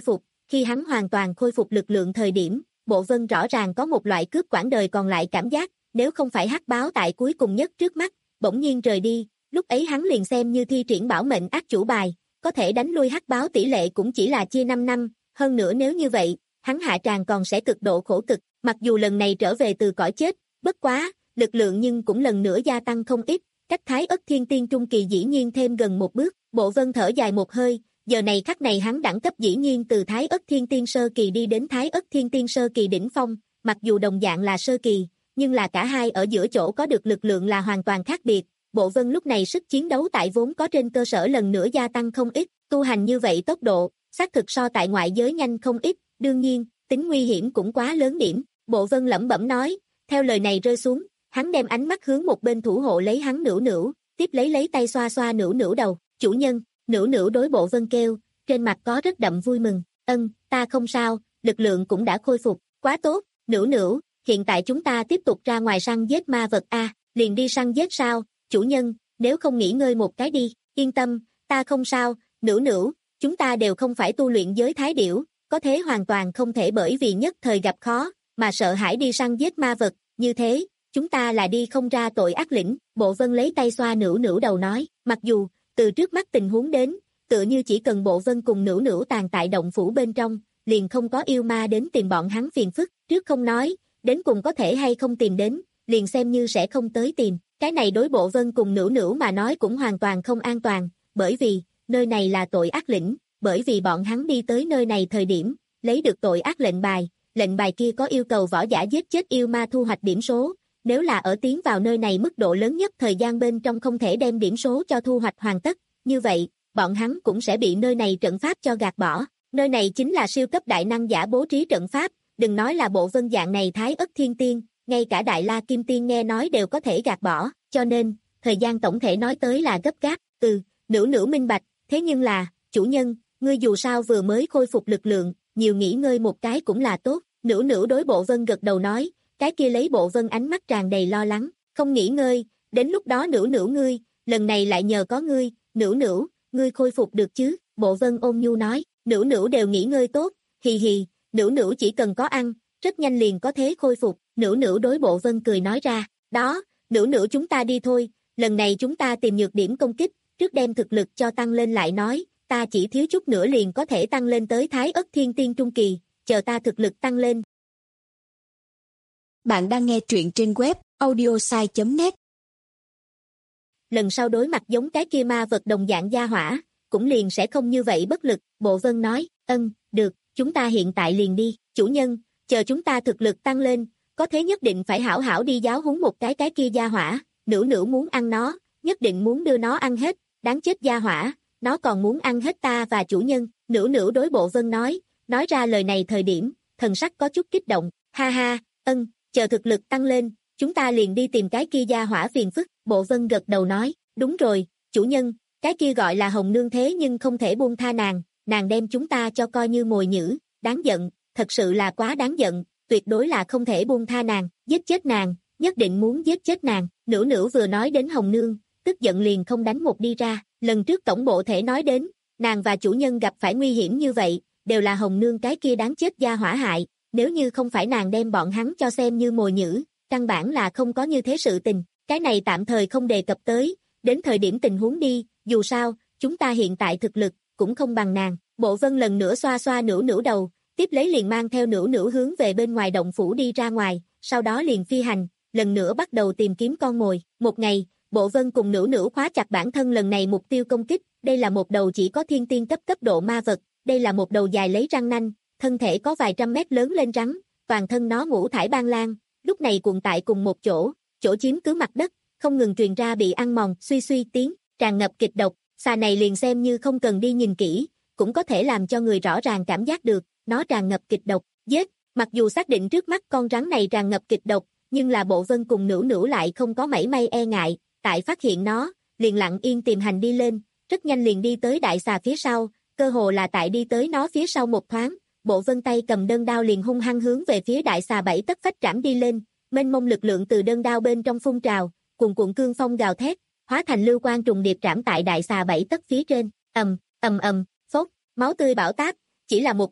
khi hắn hoàn toàn khôi phục lực lượng thời điểm, Bộ Vân rõ ràng có một loại cướp quãng đời còn lại cảm giác, nếu không phải hắc báo tại cuối cùng nhất trước mắt, bỗng nhiên rời đi, lúc ấy hắn liền xem như thi triển bảo mệnh ác chủ bài, có thể đánh lui hắc báo tỷ lệ cũng chỉ là chia năm năm, hơn nữa nếu như vậy, hắn hạ tràng còn sẽ cực độ khổ cực, mặc dù lần này trở về từ cõi chết, bất quá, lực lượng nhưng cũng lần nữa gia tăng không ít, cách Thái Ức Thiên Tiên Trung Kỳ dĩ nhiên thêm gần một bước, Bộ Vân thở dài một hơi, giờ này khắc này hắn đẳng cấp dĩ nhiên từ Thái Ức Thiên Tiên Sơ Kỳ đi đến Thái Ức Thiên Tiên Sơ Kỳ đỉnh phong, mặc dù đồng dạng là Sơ Kỳ, nhưng là cả hai ở giữa chỗ có được lực lượng là hoàn toàn khác biệt, Bộ Vân lúc này sức chiến đấu tại vốn có trên cơ sở lần nữa gia tăng không ít, tu hành như vậy tốc độ, xác thực so tại ngoại giới nhanh không ít, đương nhiên, tính nguy hiểm cũng quá lớn điểm, Bộ Vân lẩm bẩm nói, theo lời này rơi xuống, hắn đem ánh mắt hướng một bên thủ hộ lấy hắn Nữu Nữu, tiếp lấy lấy tay xoa xoa Nữu Nữu đầu, chủ nhân, Nữu Nữu đối Bộ Vân kêu, trên mặt có rất đậm vui mừng, ân, ta không sao, lực lượng cũng đã khôi phục, quá tốt, Nữu Nữu, hiện tại chúng ta tiếp tục ra ngoài săn giết ma vật a, liền đi săn giết sao, chủ nhân, nếu không nghỉ ngơi một cái đi, yên tâm, ta không sao, Nữu Nữu, chúng ta đều không phải tu luyện giới thái điểu, có thế hoàn toàn không thể bởi vì nhất thời gặp khó, mà sợ hãi đi săn giết ma vật, như thế, chúng ta là đi không ra tội ác lĩnh, Bộ Vân lấy tay xoa Nữu Nữu đầu nói, mặc dù, từ trước mắt tình huống đến, tựa như chỉ cần Bộ Vân cùng Nữu Nữu tàn tại động phủ bên trong, liền không có yêu ma đến tìm bọn hắn phiền phức, trước không nói, đến cùng có thể hay không tìm đến, liền xem như sẽ không tới tìm, cái này đối Bộ Vân cùng Nữu Nữu mà nói cũng hoàn toàn không an toàn, bởi vì, nơi này là tội ác lĩnh, bởi vì bọn hắn đi tới nơi này thời điểm, lấy được tội ác lệnh bài, lệnh bài kia có yêu cầu võ giả giết chết yêu ma thu hoạch điểm số, nếu là ở tiến vào nơi này mức độ lớn nhất thời gian bên trong không thể đem điểm số cho thu hoạch hoàn tất, như vậy, bọn hắn cũng sẽ bị nơi này trận pháp cho gạt bỏ, nơi này chính là siêu cấp đại năng giả bố trí trận pháp, đừng nói là Bộ Vân dạng này Thái Ức Thiên Tiên, ngay cả Đại La Kim Tiên nghe nói đều có thể gạt bỏ, cho nên, thời gian tổng thể nói tới là gấp gáp, từ, Nữu Nữu minh bạch, thế nhưng là, chủ nhân, ngươi dù sao vừa mới khôi phục lực lượng, nhiều nghỉ ngơi một cái cũng là tốt, Nữu Nữu đối Bộ Vân gật đầu nói, cái kia lấy Bộ Vân ánh mắt tràn đầy lo lắng, không nghỉ ngơi, đến lúc đó Nữu Nữu ngươi, lần này lại nhờ có ngươi, Nữu Nữu, ngươi khôi phục được chứ, Bộ Vân ôn nhu nói, Nữu Nữu đều nghỉ ngơi tốt, hì hì, Nữu Nữu chỉ cần có ăn, rất nhanh liền có thế khôi phục, Nữu Nữu đối Bộ Vân cười nói ra, đó, Nữu Nữu chúng ta đi thôi, lần này chúng ta tìm nhược điểm công kích, trước đem thực lực cho tăng lên lại nói, ta chỉ thiếu chút nữa liền có thể tăng lên tới Thái Ức Thiên Tiên Trung Kỳ, chờ ta thực lực tăng lên. Bạn đang nghe truyện trên web audiosai chấm net. Lần sau đối mặt giống cái kia ma vật đồng dạng gia hỏa, cũng liền sẽ không như vậy bất lực, Bộ Vân nói, ân, được, chúng ta hiện tại liền đi, chủ nhân, chờ chúng ta thực lực tăng lên, có thế nhất định phải hảo hảo đi giáo huấn một cái cái kia gia hỏa, Nữu Nữu muốn ăn nó, nhất định muốn đưa nó ăn hết, đáng chết gia hỏa, nó còn muốn ăn hết ta và chủ nhân, Nữu Nữu đối Bộ Vân nói, nói ra lời này thời điểm, thần sắc có chút kích động, ha ha, ân, chờ thực lực tăng lên, chúng ta liền đi tìm cái kia gia hỏa phiền phức, Bộ Vân gật đầu nói, đúng rồi, chủ nhân, cái kia gọi là Hồng Nương thế nhưng không thể buông tha nàng, nàng đem chúng ta cho coi như mồi nhữ, đáng giận, thật sự là quá đáng giận, tuyệt đối là không thể buông tha nàng, giết chết nàng, nhất định muốn giết chết nàng, Nữu Nữu vừa nói đến Hồng Nương, tức giận liền không đánh một đi ra, lần trước tổng bộ thể nói đến, nàng và chủ nhân gặp phải nguy hiểm như vậy, đều là Hồng Nương cái kia đáng chết gia hỏa hại, nếu như không phải nàng đem bọn hắn cho xem như mồi nhữ, căn bản là không có như thế sự tình, cái này tạm thời không đề cập tới, đến thời điểm tình huống đi, dù sao, chúng ta hiện tại thực lực, cũng không bằng nàng, Bộ Vân lần nữa xoa xoa Nữu Nữu đầu, tiếp lấy liền mang theo Nữu Nữu hướng về bên ngoài động phủ đi ra ngoài, sau đó liền phi hành, lần nữa bắt đầu tìm kiếm con mồi, một ngày, Bộ Vân cùng Nữu Nữu khóa chặt bản thân lần này mục tiêu công kích, đây là một đầu chỉ có thiên tiên cấp cấp độ ma vật, đây là một đầu dài lấy răng nanh, thân thể có vài trăm mét lớn lên rắn, toàn thân nó ngũ thải ban lan, lúc này cuộn tại cùng một chỗ, chỗ chiếm cứ mặt đất, không ngừng truyền ra bị ăn mòn, suy suy tiếng, tràn ngập kịch độc, xà này liền xem như không cần đi nhìn kỹ, cũng có thể làm cho người rõ ràng cảm giác được, nó tràn ngập kịch độc, giết, mặc dù xác định trước mắt con rắn này tràn ngập kịch độc, nhưng là Bộ Vân cùng Nữu Nữu lại không có mảy may e ngại, tại phát hiện nó, liền lặng yên tìm hành đi lên, rất nhanh liền đi tới đại xà phía sau, cơ hồ là tại đi tới nó phía sau một thoáng, Bộ Vân tay cầm đơn đao liền hung hăng hướng về phía đại xà bảy tấc phách trảm đi lên, mênh mông lực lượng từ đơn đao bên trong phun trào, cuồn cuộn cương phong gào thét, hóa thành lưu quang trùng điệp trảm tại đại xà bảy tấc phía trên, ầm, ầm ầm, phốc, máu tươi bão táp, chỉ là một kích,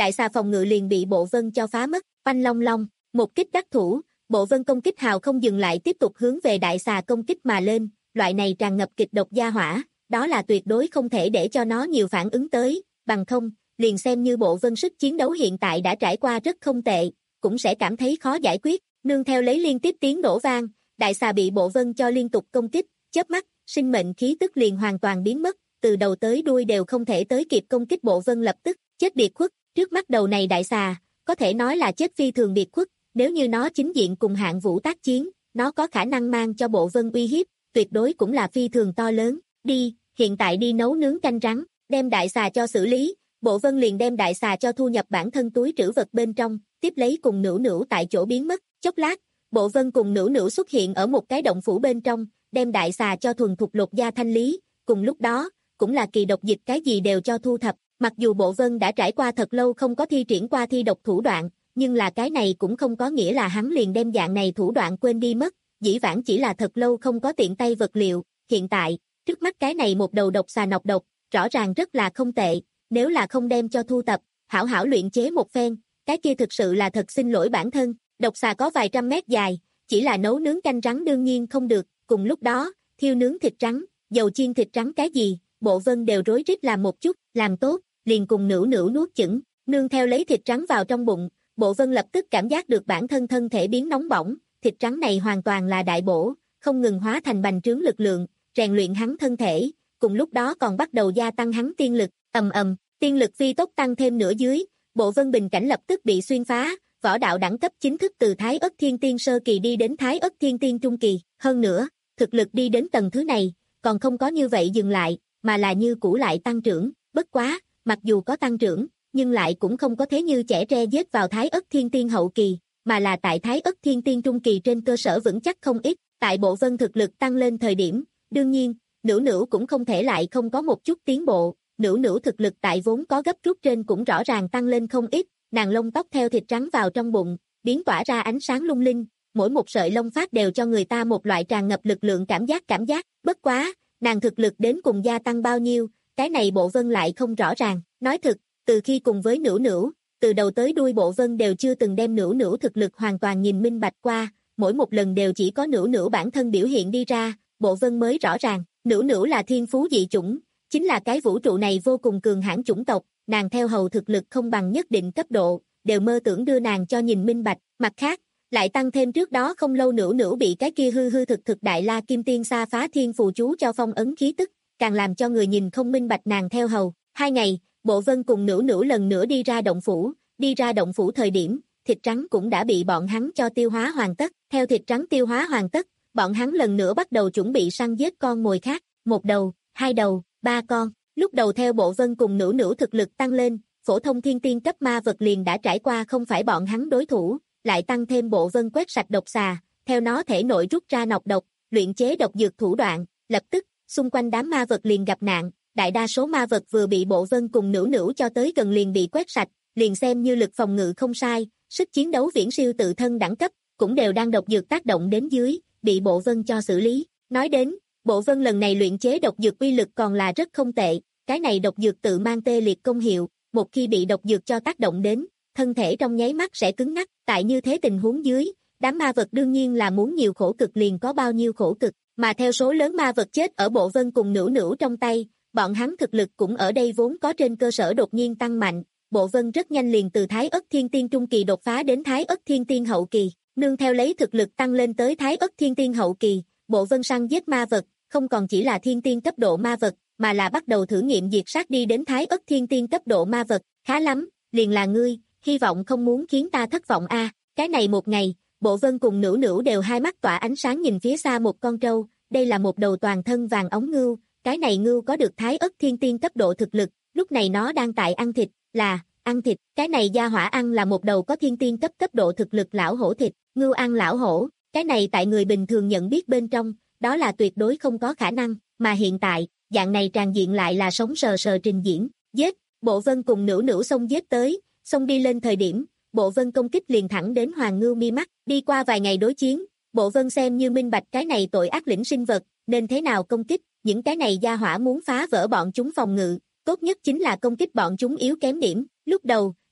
đại xà phòng ngự liền bị Bộ Vân cho phá mất. Oanh long long, một kích đắc thủ, Bộ Vân công kích hào không dừng lại tiếp tục hướng về đại xà công kích mà lên, loại này tràn ngập kịch độc gia hỏa, đó là tuyệt đối không thể để cho nó nhiều phản ứng tới, bằng không, liền xem như Bộ Vân sức chiến đấu hiện tại đã trải qua rất không tệ, cũng sẽ cảm thấy khó giải quyết, nương theo lấy liên tiếp tiếng nổ vang, đại xà bị Bộ Vân cho liên tục công kích, chớp mắt, sinh mệnh khí tức liền hoàn toàn biến mất, từ đầu tới đuôi đều không thể tới kịp công kích Bộ Vân lập tức, chết biệt khuất, trước mắt đầu này đại xà, có thể nói là chết phi thường biệt khuất, nếu như nó chính diện cùng Hạng Vũ tác chiến, nó có khả năng mang cho Bộ Vân uy hiếp, tuyệt đối cũng là phi thường to lớn, đi, hiện tại đi nấu nướng canh rắn, đem đại xà cho xử lý, Bộ Vân liền đem đại xà cho thu nhập bản thân túi trữ vật bên trong, tiếp lấy cùng Nữu Nữu tại chỗ biến mất, chốc lát, Bộ Vân cùng Nữu Nữu xuất hiện ở một cái động phủ bên trong, đem đại xà cho thuần thục lột da thanh lý, cùng lúc đó, cũng là kỳ độc dịch cái gì đều cho thu thập, mặc dù Bộ Vân đã trải qua thật lâu không có thi triển qua thi độc thủ đoạn, nhưng là cái này cũng không có nghĩa là hắn liền đem dạng này thủ đoạn quên đi mất, dĩ vãng chỉ là thật lâu không có tiện tay vật liệu, hiện tại, trước mắt cái này một đầu độc xà nọc độc, rõ ràng rất là không tệ, nếu là không đem cho thu tập, hảo hảo luyện chế một phen, cái kia thực sự là thật xin lỗi bản thân, độc xà có vài trăm mét dài, chỉ là nấu nướng canh rắn đương nhiên không được, cùng lúc đó, thiêu nướng thịt trắng, dầu chiên thịt trắng cái gì, Bộ Vân đều rối rít làm một chút, làm tốt, liền cùng Nữu Nữu nuốt chửng, nương theo lấy thịt trắng vào trong bụng, Bộ Vân lập tức cảm giác được bản thân thân thể biến nóng bỏng, thịt trắng này hoàn toàn là đại bổ, không ngừng hóa thành bành trướng lực lượng, rèn luyện hắn thân thể, cùng lúc đó còn bắt đầu gia tăng hắn tiên lực, ầm ầm, tiên lực phi tốc tăng thêm nửa dưới, Bộ Vân bình cảnh lập tức bị xuyên phá, võ đạo đẳng cấp chính thức từ Thái Ức Thiên Tiên sơ kỳ đi đến Thái Ức Thiên Tiên trung kỳ, hơn nữa, thực lực đi đến tầng thứ này, còn không có như vậy dừng lại, mà là như cũ lại tăng trưởng, bất quá, mặc dù có tăng trưởng, nhưng lại cũng không có thế như chẻ tre giết vào Thái Ức Thiên Tiên hậu kỳ, mà là tại Thái Ức Thiên Tiên trung kỳ trên cơ sở vững chắc không ít, tại Bộ Vân thực lực tăng lên thời điểm, đương nhiên, Nữu Nữu cũng không thể lại không có một chút tiến bộ, Nữu Nữu thực lực tại vốn có gấp rút trên cũng rõ ràng tăng lên không ít, nàng lông tóc theo thịt trắng vào trong bụng, biến tỏa ra ánh sáng lung linh, mỗi một sợi lông phát đều cho người ta một loại tràn ngập lực lượng cảm giác cảm giác, bất quá, nàng thực lực đến cùng gia tăng bao nhiêu, cái này Bộ Vân lại không rõ ràng, nói thực, từ khi cùng với Nữu Nữu, từ đầu tới đuôi Bộ Vân đều chưa từng đem Nữu Nữu thực lực hoàn toàn nhìn minh bạch qua, mỗi một lần đều chỉ có Nữu Nữu bản thân biểu hiện đi ra, Bộ Vân mới rõ ràng, Nữu Nữu là thiên phú dị chủng, chính là cái vũ trụ này vô cùng cường hãn chủng tộc, nàng theo hầu thực lực không bằng nhất định cấp độ, đều mơ tưởng đưa nàng cho nhìn minh bạch, mặt khác, lại tăng thêm trước đó không lâu Nữu Nữu bị cái kia hư hư thực thực đại la kim tiên sa phá thiên phù chú cho phong ấn khí tức, càng làm cho người nhìn không minh bạch nàng theo hầu. Hai ngày, Bộ Vân cùng Nữu Nữu lần nữa đi ra động phủ, đi ra động phủ thời điểm, thịt trắng cũng đã bị bọn hắn cho tiêu hóa hoàn tất, theo thịt trắng tiêu hóa hoàn tất, bọn hắn lần nữa bắt đầu chuẩn bị săn giết con mồi khác, một đầu, hai đầu, ba con. Lúc đầu theo Bộ Vân cùng Nữu Nữu thực lực tăng lên, phổ thông thiên tiên cấp ma vật liền đã trải qua không phải bọn hắn đối thủ, lại tăng thêm Bộ Vân quét sạch độc xà, theo nó thể nội rút ra nọc độc, luyện chế độc dược thủ đoạn, lập tức, xung quanh đám ma vật liền gặp nạn, đại đa số ma vật vừa bị Bộ Vân cùng Nữu Nữu cho tới gần liền bị quét sạch, liền xem như lực phòng ngự không sai, sức chiến đấu viễn siêu tự thân đẳng cấp, cũng đều đang độc dược tác động đến dưới, bị Bộ Vân cho xử lý. Nói đến, Bộ Vân lần này luyện chế độc dược uy lực còn là rất không tệ, cái này độc dược tự mang tê liệt công hiệu, một khi bị độc dược cho tác động đến, thân thể trong nháy mắt sẽ cứng ngắc, tại như thế tình huống dưới, đám ma vật đương nhiên là muốn nhiều khổ cực liền có bao nhiêu khổ cực, mà theo số lớn ma vật chết ở Bộ Vân cùng Nữu Nữu trong tay, bọn hắn thực lực cũng ở đây vốn có trên cơ sở đột nhiên tăng mạnh, Bộ Vân rất nhanh liền từ Thái Ức Thiên Tiên trung kỳ đột phá đến Thái Ức Thiên Tiên hậu kỳ, nương theo lấy thực lực tăng lên tới Thái Ức Thiên Tiên hậu kỳ, Bộ Vân săn giết ma vật, không còn chỉ là thiên tiên cấp độ ma vật, mà là bắt đầu thử nghiệm diệt sát đi đến Thái Ức Thiên Tiên cấp độ ma vật, khá lắm, liền là ngươi, hy vọng không muốn khiến ta thất vọng a. Cái này một ngày, Bộ Vân cùng Nữu Nữu đều hai mắt tỏa ánh sáng nhìn phía xa một con trâu, đây là một đầu toàn thân vàng óng ngưu, cái này ngưu có được Thái Ức Thiên Tiên cấp độ thực lực, lúc này nó đang tại ăn thịt, là, ăn thịt, cái này gia hỏa ăn là một đầu có thiên tiên cấp cấp độ thực lực lão hổ thịt, ngưu ăn lão hổ, cái này tại người bình thường nhận biết bên trong, đó là tuyệt đối không có khả năng, mà hiện tại, dạng này tràn diện lại là sống sờ sờ trình diễn, giết, Bộ Vân cùng Nữu Nữu xông giết tới, xông đi lên thời điểm, Bộ Vân công kích liền thẳng đến Hoàng Ngưu mi mắt, đi qua vài ngày đối chiến, Bộ Vân xem như minh bạch cái này tội ác lĩnh sinh vật, nên thế nào công kích, những cái này gia hỏa muốn phá vỡ bọn chúng phòng ngự, tốt nhất chính là công kích bọn chúng yếu kém điểm, lúc đầu,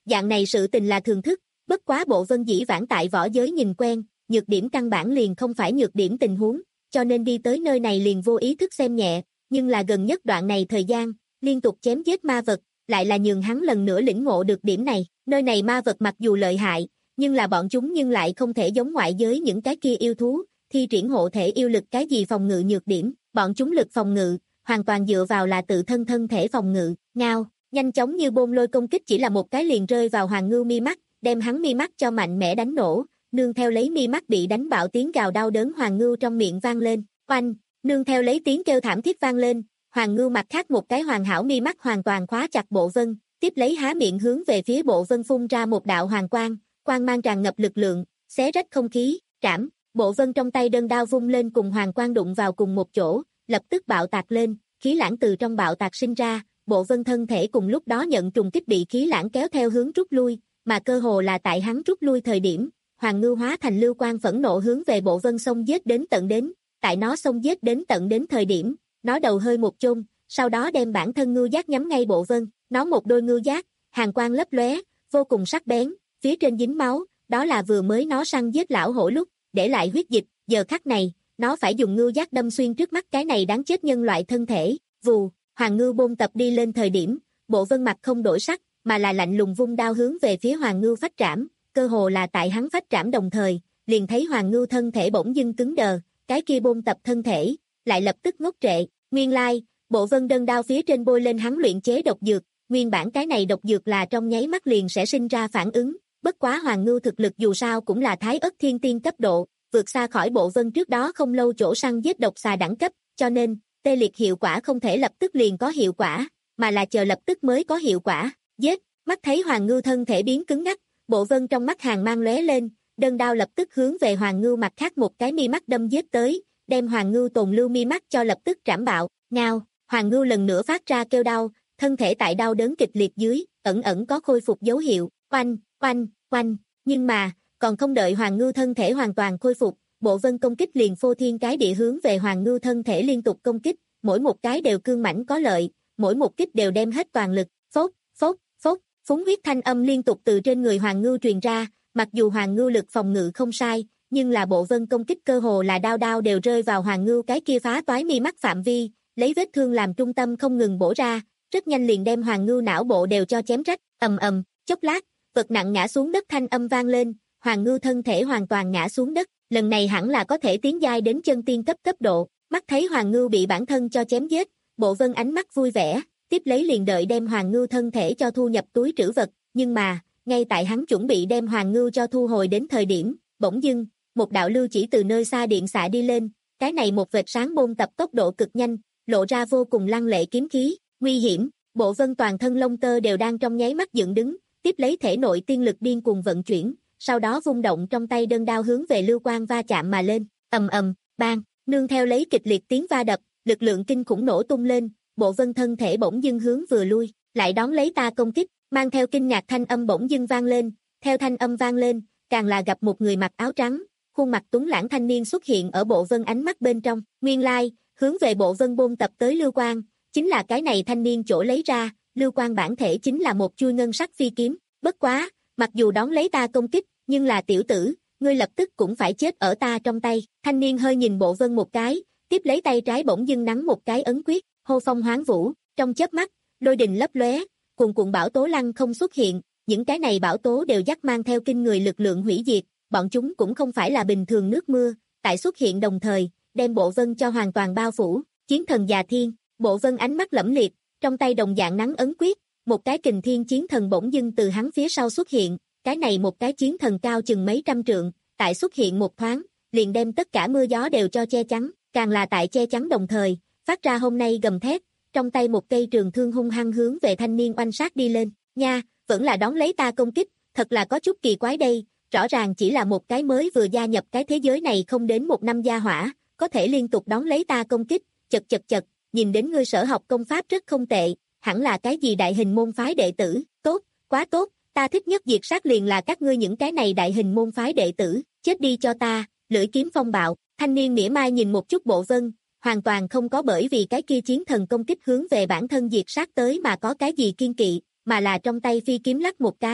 dạng này sự tình là thường thức, bất quá Bộ Vân dĩ vãng tại võ giới nhìn quen, nhược điểm căn bản liền không phải nhược điểm tình huống, cho nên đi tới nơi này liền vô ý thức xem nhẹ, nhưng là gần nhất đoạn này thời gian, liên tục chém giết ma vật, lại là nhường hắn lần nữa lĩnh ngộ được điểm này, nơi này ma vật mặc dù lợi hại, nhưng là bọn chúng nhưng lại không thể giống ngoại giới những cái kia yêu thú, thi triển hộ thể yêu lực cái gì phòng ngự nhược điểm, bọn chúng lực phòng ngự, hoàn toàn dựa vào là tự thân thân thể phòng ngự, ngao, nhanh chóng như bôn lôi công kích chỉ là một cái liền rơi vào Hoàng Ngưu mi mắt, đem hắn mi mắt cho mạnh mẽ đánh nổ, nương theo lấy mi mắt bị đánh bạo tiếng gào đau đớn Hoàng Ngưu trong miệng vang lên, oanh, nương theo lấy tiếng kêu thảm thiết vang lên, Hoàng Ngưu mặt khác một cái hoàn hảo mi mắt hoàn toàn khóa chặt Bộ Vân, tiếp lấy há miệng hướng về phía Bộ Vân phun ra một đạo hoàng quang, quang mang tràn ngập lực lượng, xé rách không khí, trảm, Bộ Vân trong tay đơn đao vung lên cùng hoàng quang đụng vào cùng một chỗ, lập tức bạo tạc lên, khí lãng từ trong bạo tạc sinh ra, Bộ Vân thân thể cùng lúc đó nhận trùng kích bị khí lãng kéo theo hướng rút lui, mà cơ hồ là tại hắn rút lui thời điểm, Hoàng Ngưu hóa thành lưu quang phẫn nộ hướng về Bộ Vân xông giết đến tận đến, tại nó xông giết đến tận đến thời điểm, nó đầu hơi một chôn, sau đó đem bản thân ngưu giác nhắm ngay Bộ Vân, nó một đôi ngưu giác, hàn quang lấp lóe, vô cùng sắc bén, phía trên dính máu, đó là vừa mới nó săn giết lão hổ lúc, để lại huyết dịch, giờ khắc này, nó phải dùng ngưu giác đâm xuyên trước mắt cái này đáng chết nhân loại thân thể, vù, Hoàng Ngưu bôn tập đi lên thời điểm, Bộ Vân mặt không đổi sắc, mà là lạnh lùng vung đao hướng về phía Hoàng Ngưu phách trảm, cơ hồ là tại hắn phách trảm đồng thời, liền thấy Hoàng Ngưu thân thể bỗng dưng cứng đờ, cái kia bôn tập thân thể, lại lập tức ngốc trệ, nguyên lai, Bộ Vân đơn đao phía trên bôi lên hắn luyện chế độc dược, nguyên bản cái này độc dược là trong nháy mắt liền sẽ sinh ra phản ứng, bất quá Hoàng Ngưu thực lực dù sao cũng là thái ất thiên tiên cấp độ, vượt xa khỏi Bộ Vân trước đó không lâu chỗ săn giết độc xà đẳng cấp, cho nên, tê liệt hiệu quả không thể lập tức liền có hiệu quả, mà là chờ lập tức mới có hiệu quả, giết, mắt thấy Hoàng Ngưu thân thể biến cứng ngắc, Bộ Vân trong mắt hàng mang lóe lên, đơn đao lập tức hướng về Hoàng Ngưu mặt khác một cái mi mắt đâm giết tới, đem Hoàng Ngưu tồn lưu mi mắt cho lập tức trảm bạo, ngao, Hoàng Ngưu lần nữa phát ra kêu đau, thân thể tại đau đớn kịch liệt dưới, ẩn ẩn có khôi phục dấu hiệu, oanh, oanh, oanh, nhưng mà, còn không đợi Hoàng Ngưu thân thể hoàn toàn khôi phục, Bộ Vân công kích liền phô thiên cái địa hướng về Hoàng Ngưu thân thể liên tục công kích, mỗi một cái đều cương mãnh có lợi, mỗi một kích đều đem hết toàn lực, phốt, phốt, phốt, phúng huyết thanh âm liên tục từ trên người Hoàng Ngưu truyền ra, mặc dù Hoàng Ngưu lực phòng ngự không sai, nhưng là Bộ Vân công kích cơ hồ là đao đao đều rơi vào Hoàng Ngưu cái kia phá toái mi mắt phạm vi, lấy vết thương làm trung tâm không ngừng bổ ra, rất nhanh liền đem Hoàng Ngưu não bộ đều cho chém rách, ầm ầm, chốc lát, vật nặng ngã xuống đất thanh âm vang lên, Hoàng Ngưu thân thể hoàn toàn ngã xuống đất, lần này hẳn là có thể tiến giai đến chân tiên cấp cấp độ, mắt thấy Hoàng Ngưu bị bản thân cho chém giết, Bộ Vân ánh mắt vui vẻ, tiếp lấy liền đợi đem Hoàng Ngưu thân thể cho thu nhập túi trữ vật, nhưng mà, ngay tại hắn chuẩn bị đem Hoàng Ngưu cho thu hồi đến thời điểm, bỗng dưng, một đạo lưu chỉ từ nơi xa điện xạ đi lên, cái này một vệt sáng bôn tập tốc độ cực nhanh, lộ ra vô cùng lăng lệ kiếm khí, nguy hiểm, Bộ Vân toàn thân lông tơ đều đang trong nháy mắt dựng đứng, tiếp lấy thể nội tiên lực điên cuồng vận chuyển, sau đó vung động trong tay đơn đao hướng về lưu quang va chạm mà lên, ầm ầm, bang, nương theo lấy kịch liệt tiếng va đập, lực lượng kinh khủng nổ tung lên, Bộ Vân thân thể bỗng dưng hướng vừa lui, lại đón lấy ta công kích, mang theo kinh ngạc thanh âm bỗng dưng vang lên, theo thanh âm vang lên, càng là gặp một người mặc áo trắng, khuôn mặt tuấn lãng thanh niên xuất hiện ở Bộ Vân ánh mắt bên trong, nguyên lai, hướng về Bộ Vân bôn tập tới lưu quang, chính là cái này thanh niên chỗ lấy ra, lưu quang bản thể chính là một chuôi ngân sắc phi kiếm, bất quá, mặc dù đón lấy ta công kích, nhưng là tiểu tử, ngươi lập tức cũng phải chết ở ta trong tay, thanh niên hơi nhìn Bộ Vân một cái, tiếp lấy tay trái bỗng dưng nắn một cái ấn quyết, hô phong hoán vũ, trong chớp mắt, lôi đình lấp lóe, cuồn cuộn bão tố lăng không xuất hiện, những cái này bão tố đều dắt mang theo kinh người lực lượng hủy diệt, bọn chúng cũng không phải là bình thường nước mưa, tại xuất hiện đồng thời, đem Bộ Vân cho hoàn toàn bao phủ, chiến thần già thiên, Bộ Vân ánh mắt lẫm liệt, trong tay đồng dạng nắn ấn quyết, một cái kình thiên chiến thần bỗng dưng từ hắn phía sau xuất hiện, cái này một cái chiến thần cao chừng mấy trăm trượng, tại xuất hiện một thoáng, liền đem tất cả mưa gió đều cho che chắn, càng là tại che chắn đồng thời, phát ra hôm nay gầm thét, trong tay một cây trường thương hung hăng hướng về thanh niên oanh sát đi lên, nha, vẫn là đón lấy ta công kích, thật là có chút kỳ quái đây, rõ ràng chỉ là một cái mới vừa gia nhập cái thế giới này không đến một năm gia hỏa, có thể liên tục đón lấy ta công kích, chật chật chật, nhìn đến ngươi sở học công pháp rất không tệ, hẳn là cái gì đại hình môn phái đệ tử, tốt, quá tốt, ta thích nhất diệt sát liền là các ngươi những cái này đại hình môn phái đệ tử, chết đi cho ta, lưỡi kiếm phong bạo, thanh niên mỉa mai nhìn một chút Bộ Vân, hoàn toàn không có bởi vì cái kia chiến thần công kích hướng về bản thân diệt sát tới mà có cái gì kiên kỵ, mà là trong tay phi kiếm lắc một cái,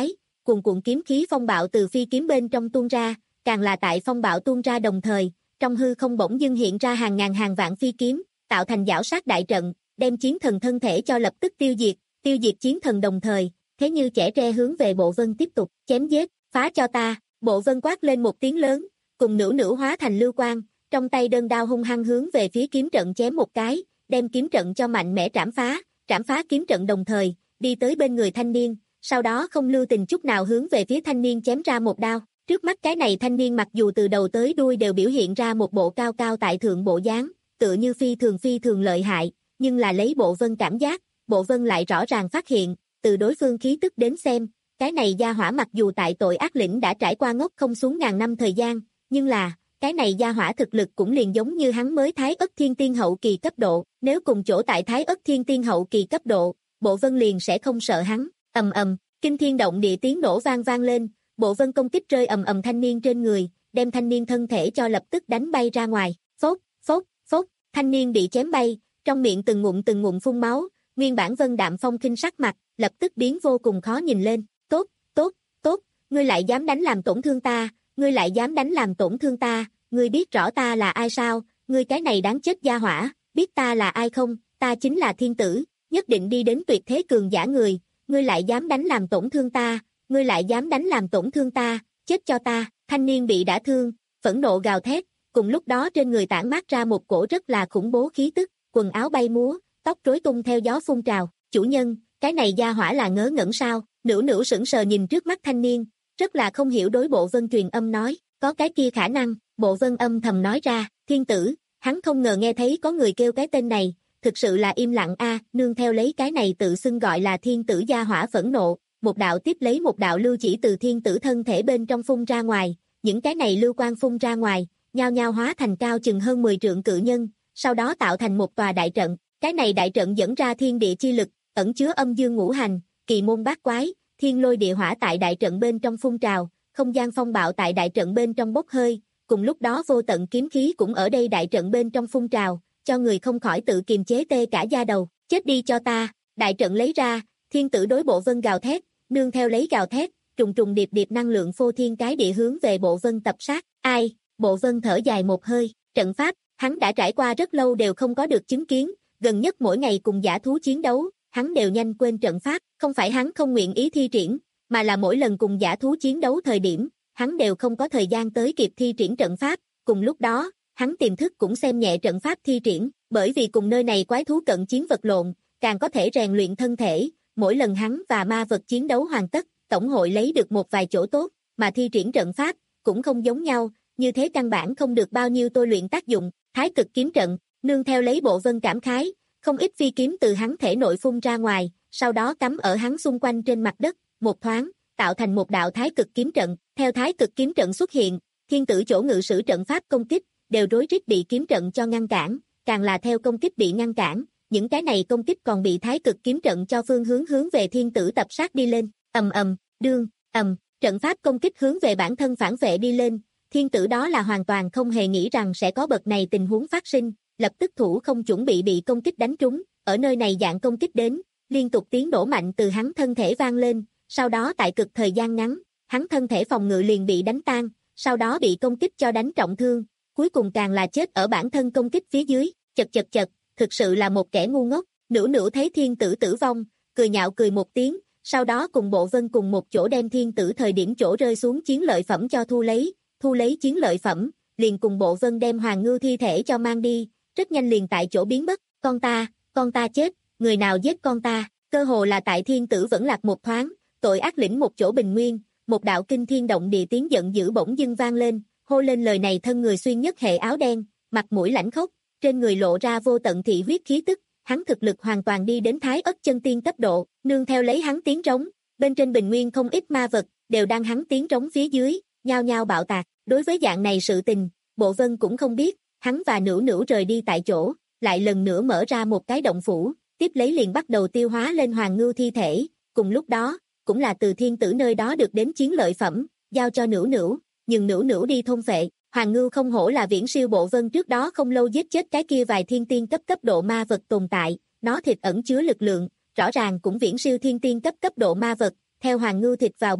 cuồn cuộn kiếm khí phong bạo từ phi kiếm bên trong tuôn ra, càng là tại phong bạo tuôn ra đồng thời, trong hư không bỗng dưng hiện ra hàng ngàn hàng vạn phi kiếm, tạo thành giảo sát đại trận, đem chiến thần thân thể cho lập tức tiêu diệt, tiêu diệt chiến thần đồng thời, thế như chẻ tre hướng về Bộ Vân tiếp tục chém giết, phá cho ta. Bộ Vân quát lên một tiếng lớn, cùng nửu nửu hóa thành lưu quang, trong tay đơn đao hung hăng hướng về phía kiếm trận chém một cái, đem kiếm trận cho mạnh mẽ trảm phá, trảm phá kiếm trận đồng thời, đi tới bên người thanh niên, sau đó không lưu tình chút nào hướng về phía thanh niên chém ra một đao. Trước mắt cái này thanh niên mặc dù từ đầu tới đuôi đều biểu hiện ra một bộ cao cao tại thượng bộ dáng, tựa như phi thường phi thường lợi hại, nhưng là lấy Bộ Vân cảm giác, Bộ Vân lại rõ ràng phát hiện, từ đối phương khí tức đến xem, cái này gia hỏa mặc dù tại tội ác lĩnh đã trải qua ngốc không xuống ngàn năm thời gian, nhưng là, cái này gia hỏa thực lực cũng liền giống như hắn mới Thái Ất Thiên Tiên hậu kỳ cấp độ, nếu cùng chỗ tại Thái Ất Thiên Tiên hậu kỳ cấp độ, Bộ Vân liền sẽ không sợ hắn. Ầm ầm, kinh thiên động địa tiếng nổ vang vang lên, Bộ Vân công kích rơi ầm ầm thanh niên trên người, đem thanh niên thân thể cho lập tức đánh bay ra ngoài. Phốc, phốc, phốc, thanh niên bị chém bay, trong miệng từng ngụm từng ngụm phun máu, nguyên bản Vân Đạm Phong khinh sắc mặt, lập tức biến vô cùng khó nhìn lên. Tốt, tốt, tốt, ngươi lại dám đánh làm tổn thương ta, ngươi lại dám đánh làm tổn thương ta, ngươi biết rõ ta là ai sao, ngươi cái này đáng chết gia hỏa, biết ta là ai không, ta chính là thiên tử, nhất định đi đến tuyệt thế cường giả người, ngươi lại dám đánh làm tổn thương ta, ngươi lại dám đánh làm tổn thương ta, chết cho ta. Thanh niên bị đả thương, phẫn nộ gào thét, cùng lúc đó trên người tản mát ra một cổ rất là khủng bố khí tức, quần áo bay múa, tóc rối tung theo gió phun trào. Chủ nhân, cái này gia hỏa là ngớ ngẩn sao? Nửu nửu sững sờ nhìn trước mắt thanh niên, rất là không hiểu đối Bộ Vân truyền âm nói, có cái kia khả năng. Bộ Vân âm thầm nói ra, thiên tử, hắn không ngờ nghe thấy có người kêu cái tên này, thực sự là im lặng a. Nương theo lấy cái này tự xưng gọi là thiên tử gia hỏa phẫn nộ, một đạo tiếp lấy một đạo lưu chỉ từ thiên tử thân thể bên trong phun ra ngoài, những cái này lưu quang phun ra ngoài, nhao nhao hóa thành cao chừng hơn mười trượng cự nhân, sau đó tạo thành một tòa đại trận. Cái này đại trận dẫn ra thiên địa chi lực, ẩn chứa âm dương ngũ hành, kỳ môn bát quái, thiên lôi địa hỏa tại đại trận bên trong phun trào, không gian phong bạo tại đại trận bên trong bốc hơi, cùng lúc đó vô tận kiếm khí cũng ở đây đại trận bên trong phun trào, cho người không khỏi tự kiềm chế tê cả da đầu. Chết đi cho ta. Đại trận lấy ra, thiên tử đối Bộ Vân gào thét, nương theo lấy gào thét, trùng trùng điệp điệp năng lượng phô thiên cái địa hướng về Bộ Vân tập sát. Ai? Bộ Vân thở dài một hơi, trận pháp, hắn đã trải qua rất lâu đều không có được chứng kiến, gần nhất mỗi ngày cùng dã thú chiến đấu, hắn đều nhanh quên trận pháp, không phải hắn không nguyện ý thi triển, mà là mỗi lần cùng dã thú chiến đấu thời điểm, hắn đều không có thời gian tới kịp thi triển trận pháp, cùng lúc đó, hắn tiềm thức cũng xem nhẹ trận pháp thi triển, bởi vì cùng nơi này quái thú cận chiến vật lộn, càng có thể rèn luyện thân thể, mỗi lần hắn và ma vật chiến đấu hoàn tất, tổng hội lấy được một vài chỗ tốt, mà thi triển trận pháp cũng không giống nhau, như thế căn bản không được bao nhiêu tôi luyện tác dụng. Thái cực kiếm trận, nương theo lấy Bộ Vân cảm khái, không ít phi kiếm từ hắn thể nội phun ra ngoài, sau đó cắm ở hắn xung quanh trên mặt đất, một thoáng, tạo thành một đạo thái cực kiếm trận. Theo thái cực kiếm trận xuất hiện, thiên tử chỗ ngự sử trận pháp công kích, đều rối rít bị kiếm trận cho ngăn cản, càng là theo công kích bị ngăn cản, những cái này công kích còn bị thái cực kiếm trận cho phương hướng hướng về thiên tử tập sát đi lên. Ầm ầm, đương, ầm, trận pháp công kích hướng về bản thân phản vệ đi lên, thiên tử đó là hoàn toàn không hề nghĩ rằng sẽ có bậc này tình huống phát sinh, lập tức thủ không chuẩn bị bị công kích đánh trúng, ở nơi này dạng công kích đến, liên tục tiếng nổ mạnh từ hắn thân thể vang lên, sau đó tại cực thời gian ngắn, hắn thân thể phòng ngự liền bị đánh tan, sau đó bị công kích cho đánh trọng thương, cuối cùng càng là chết ở bản thân công kích phía dưới. Chật chật chật, thực sự là một kẻ ngu ngốc. Nửu nửu thấy thiên tử tử vong, cười nhạo cười một tiếng, sau đó cùng Bộ Vân cùng một chỗ đem thiên tử thời điểm chỗ rơi xuống chiến lợi phẩm cho thu lấy, thu lấy chiến lợi phẩm, liền cùng Bộ Vân đem Hoàng Ngưu thi thể cho mang đi, rất nhanh liền tại chỗ biến mất. Con ta, con ta chết, người nào giết con ta? Cơ hồ là tại thiên tử vẫn lạc một thoáng, tội ác lĩnh một chỗ bình nguyên, một đạo kinh thiên động địa tiếng giận dữ bỗng dưng vang lên, hô lên lời này thân người xuyên nhất hệ áo đen, mặt mũi lãnh khốc, trên người lộ ra vô tận thị huyết khí tức, hắn thực lực hoàn toàn đi đến Thái Ất chân tiên cấp độ, nương theo lấy hắn tiếng trống, bên trên bình nguyên không ít ma vật đều đang hắn tiếng trống phía dưới, nhao nhao bạo tạc. Đối với dạng này sự tình, Bộ Vân cũng không biết, hắn và Nửu Nửu rời đi tại chỗ, lại lần nữa mở ra một cái động phủ, tiếp lấy liền bắt đầu tiêu hóa lên Hoàng Ngưu thi thể, cùng lúc đó, cũng là từ thiên tử nơi đó được đến chiến lợi phẩm, giao cho Nửu Nửu, nhưng Nửu Nửu đi thôn phệ. Hoàng Ngưu không hổ là viễn siêu Bộ Vân trước đó không lâu giết chết cái kia vài thiên tiên cấp cấp độ ma vật tồn tại, nó thịt ẩn chứa lực lượng, rõ ràng cũng viễn siêu thiên tiên cấp cấp độ ma vật, theo Hoàng Ngưu thịt vào bụng,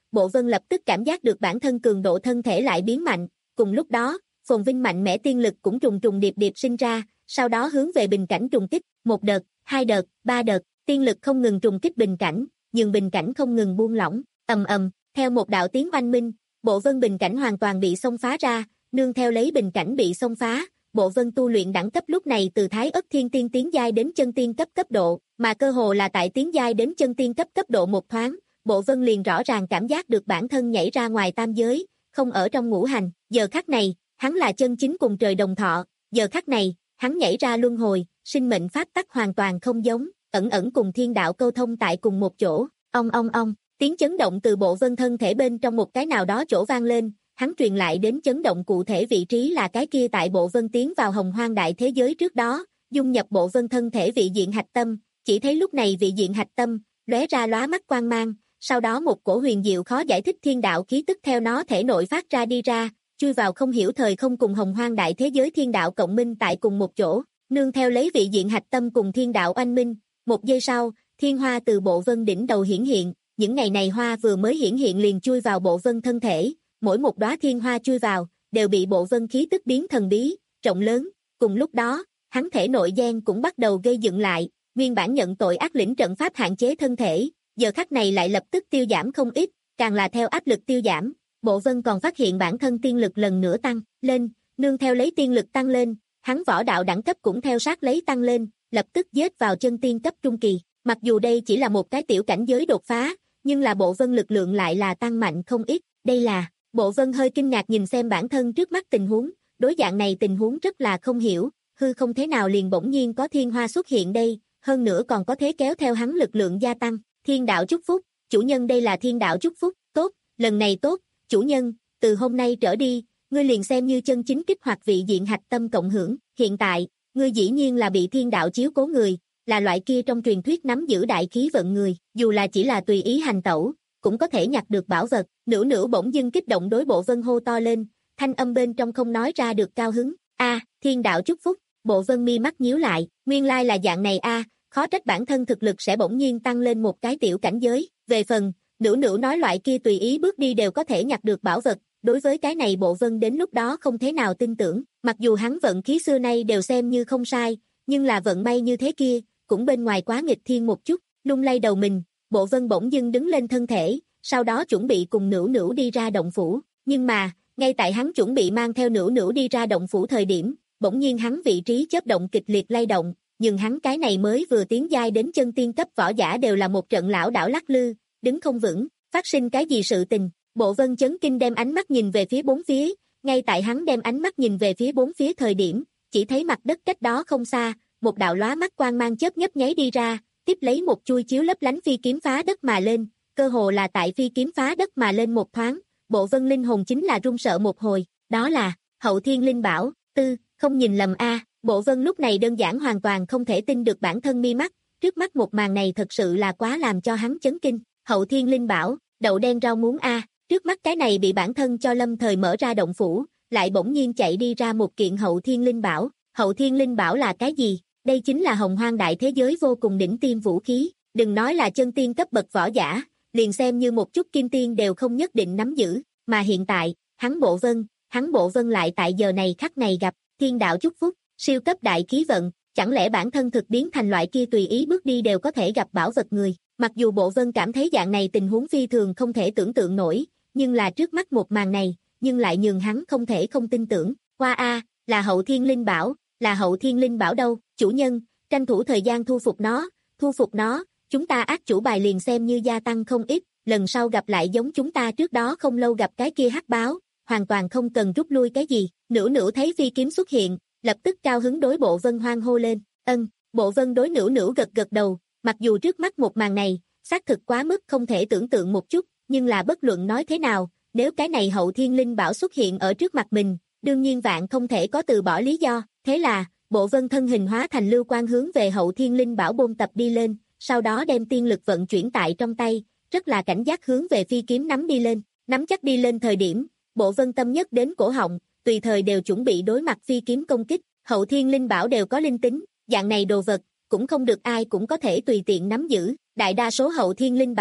Bộ Vân lập tức cảm giác được bản thân cường độ thân thể lại biến mạnh, cùng lúc đó, phồn vinh mạnh mẽ tiên lực cũng trùng trùng điệp điệp sinh ra, sau đó hướng về bình cảnh trùng kích, một đợt, hai đợt, ba đợt, tiên lực không ngừng trùng kích bình cảnh, nhưng bình cảnh không ngừng buông lỏng, ầm ầm, theo một đạo tiếng oanh minh, Bộ Vân bình cảnh hoàn toàn bị xông phá ra, nương theo lấy bình cảnh bị xông phá, Bộ Vân tu luyện đẳng cấp lúc này từ Thái Ức Thiên Tiên tiến giai đến chân tiên cấp cấp độ, mà cơ hồ là tại tiến giai đến chân tiên cấp cấp độ một thoáng, Bộ Vân liền rõ ràng cảm giác được bản thân nhảy ra ngoài tam giới, không ở trong ngũ hành, giờ khắc này, hắn là chân chính cùng trời đồng thọ, giờ khắc này, hắn nhảy ra luân hồi, sinh mệnh pháp tắc hoàn toàn không giống, ẩn ẩn cùng thiên đạo câu thông tại cùng một chỗ, ong ong ong, tiếng chấn động từ Bộ Vân thân thể bên trong một cái nào đó chỗ vang lên, hắn truyền lại đến chấn động cụ thể vị trí là cái kia tại Bộ Vân tiến vào hồng hoang đại thế giới trước đó, dung nhập Bộ Vân thân thể vị diện hạch tâm, chỉ thấy lúc này vị diện hạch tâm, lóe ra lóa mắt quang mang, sau đó một cổ huyền diệu khó giải thích thiên đạo khí tức theo nó thể nội phát ra đi ra, chui vào không hiểu thời không cùng hồng hoang đại thế giới thiên đạo cộng minh tại cùng một chỗ, nương theo lấy vị diện hạch tâm cùng thiên đạo oanh minh, một giây sau, thiên hoa từ Bộ Vân đỉnh đầu hiển hiện, những ngày này hoa vừa mới hiển hiện liền chui vào Bộ Vân thân thể, mỗi một đóa thiên hoa chui vào, đều bị Bộ Vân khí tức biến thần bí, rộng lớn, cùng lúc đó, hắn thể nội gen cũng bắt đầu gây dựng lại, nguyên bản nhận tội ác lĩnh trận pháp hạn chế thân thể, giờ khắc này lại lập tức tiêu giảm không ít, càng là theo áp lực tiêu giảm, Bộ Vân còn phát hiện bản thân tiên lực lần nữa tăng lên, nương theo lấy tiên lực tăng lên, hắn võ đạo đẳng cấp cũng theo sát lấy tăng lên, lập tức giết vào chân tiên cấp trung kỳ, mặc dù đây chỉ là một cái tiểu cảnh giới đột phá, nhưng là Bộ Vân lực lượng lại là tăng mạnh không ít, đây là, Bộ Vân hơi kinh ngạc nhìn xem bản thân trước mắt tình huống, đối dạng này tình huống rất là không hiểu, hư không thế nào liền bỗng nhiên có thiên hoa xuất hiện đây, hơn nữa còn có thế kéo theo hắn lực lượng gia tăng, thiên đạo chúc phúc, chủ nhân đây là thiên đạo chúc phúc, tốt, lần này tốt, chủ nhân, từ hôm nay trở đi, ngươi liền xem như chân chính kích hoạt vị diện hạch tâm cộng hưởng, hiện tại, ngươi dĩ nhiên là bị thiên đạo chiếu cố người, là loại kia trong truyền thuyết nắm giữ đại khí vận người, dù là chỉ là tùy ý hành tẩu, cũng có thể nhặt được bảo vật, nửa nửa bỗng dưng kích động đối Bộ Vân hô to lên, thanh âm bên trong không nói ra được cao hứng, a, thiên đạo chúc phúc, Bộ Vân mi mắt nhíu lại, nguyên lai là dạng này a, khó trách bản thân thực lực sẽ bỗng nhiên tăng lên một cái tiểu cảnh giới, về phần, nửa nửa nói loại kia tùy ý bước đi đều có thể nhặt được bảo vật, đối với cái này Bộ Vân đến lúc đó không thế nào tin tưởng, mặc dù hắn vận khí xưa nay đều xem như không sai, nhưng là vận may như thế kia, cũng bên ngoài quá nghịch thiên một chút, lung lay đầu mình, Bộ Vân bỗng dưng đứng lên thân thể, sau đó chuẩn bị cùng Nữu Nữu đi ra động phủ, nhưng mà, ngay tại hắn chuẩn bị mang theo Nữu Nữu đi ra động phủ thời điểm, bỗng nhiên hắn vị trí chớp động kịch liệt lay động, nhưng hắn cái này mới vừa tiến giai đến chân tiên cấp võ giả đều là một trận lão đảo lắc lư, đứng không vững, phát sinh cái gì sự tình, Bộ Vân chấn kinh đem ánh mắt nhìn về phía bốn phía, ngay tại hắn đem ánh mắt nhìn về phía bốn phía thời điểm, chỉ thấy mặt đất cách đó không xa, một đạo lóa mắt quang mang chớp nhấp nháy đi ra, tiếp lấy một chui chiếu lấp lánh phi kiếm phá đất mà lên, cơ hồ là tại phi kiếm phá đất mà lên một thoáng, Bộ Vân linh hồn chính là run sợ một hồi, đó là Hậu Thiên Linh Bảo, tư, không nhìn lầm a, Bộ Vân lúc này đơn giản hoàn toàn không thể tin được bản thân mi mắt, trước mắt một màn này thật sự là quá làm cho hắn chấn kinh, Hậu Thiên Linh Bảo, đậu đen rau muống a, trước mắt cái này bị bản thân cho lâm thời mở ra động phủ, lại bỗng nhiên chạy đi ra một kiện Hậu Thiên Linh Bảo, Hậu Thiên Linh Bảo là cái gì? Đây chính là hồng hoang đại thế giới vô cùng đỉnh tiêm vũ khí, đừng nói là chân tiên cấp bậc võ giả, liền xem như một chút kim tiên đều không nhất định nắm giữ, mà hiện tại, hắn Bộ Vân, hắn Bộ Vân lại tại giờ này khắc này gặp, thiên đạo chúc phúc, siêu cấp đại khí vận, chẳng lẽ bản thân thực biến thành loại kia tùy ý bước đi đều có thể gặp bảo vật người, mặc dù Bộ Vân cảm thấy dạng này tình huống phi thường không thể tưởng tượng nổi, nhưng là trước mắt một màn này, nhưng lại nhường hắn không thể không tin tưởng, qua a, là Hậu Thiên Linh Bảo, là Hậu Thiên Linh Bảo đâu, chủ nhân, tranh thủ thời gian thu phục nó, thu phục nó, chúng ta ác chủ bài liền xem như gia tăng không ít, lần sau gặp lại giống chúng ta trước đó không lâu gặp cái kia hắc báo, hoàn toàn không cần rút lui cái gì, Nữu Nữu thấy phi kiếm xuất hiện, lập tức cao hứng đối Bộ Vân hoan hô lên, ân, Bộ Vân đối Nữu Nữu gật gật đầu, mặc dù trước mắt một màn này, xác thực quá mức không thể tưởng tượng một chút, nhưng là bất luận nói thế nào, nếu cái này Hậu Thiên Linh Bảo xuất hiện ở trước mặt mình, đương nhiên vạn không thể có từ bỏ lý do, thế là, Bộ Vân thân hình hóa thành lưu quang hướng về Hậu Thiên Linh Bảo bôn tập đi lên, sau đó đem tiên lực vận chuyển tại trong tay, rất là cảnh giác hướng về phi kiếm nắm đi lên, nắm chắc đi lên thời điểm, Bộ Vân tâm nhất đến cổ họng, tùy thời đều chuẩn bị đối mặt phi kiếm công kích, Hậu Thiên Linh Bảo đều có linh tính, dạng này đồ vật, cũng không được ai cũng có thể tùy tiện nắm giữ, đại đa số Hậu Thiên Linh Bảo,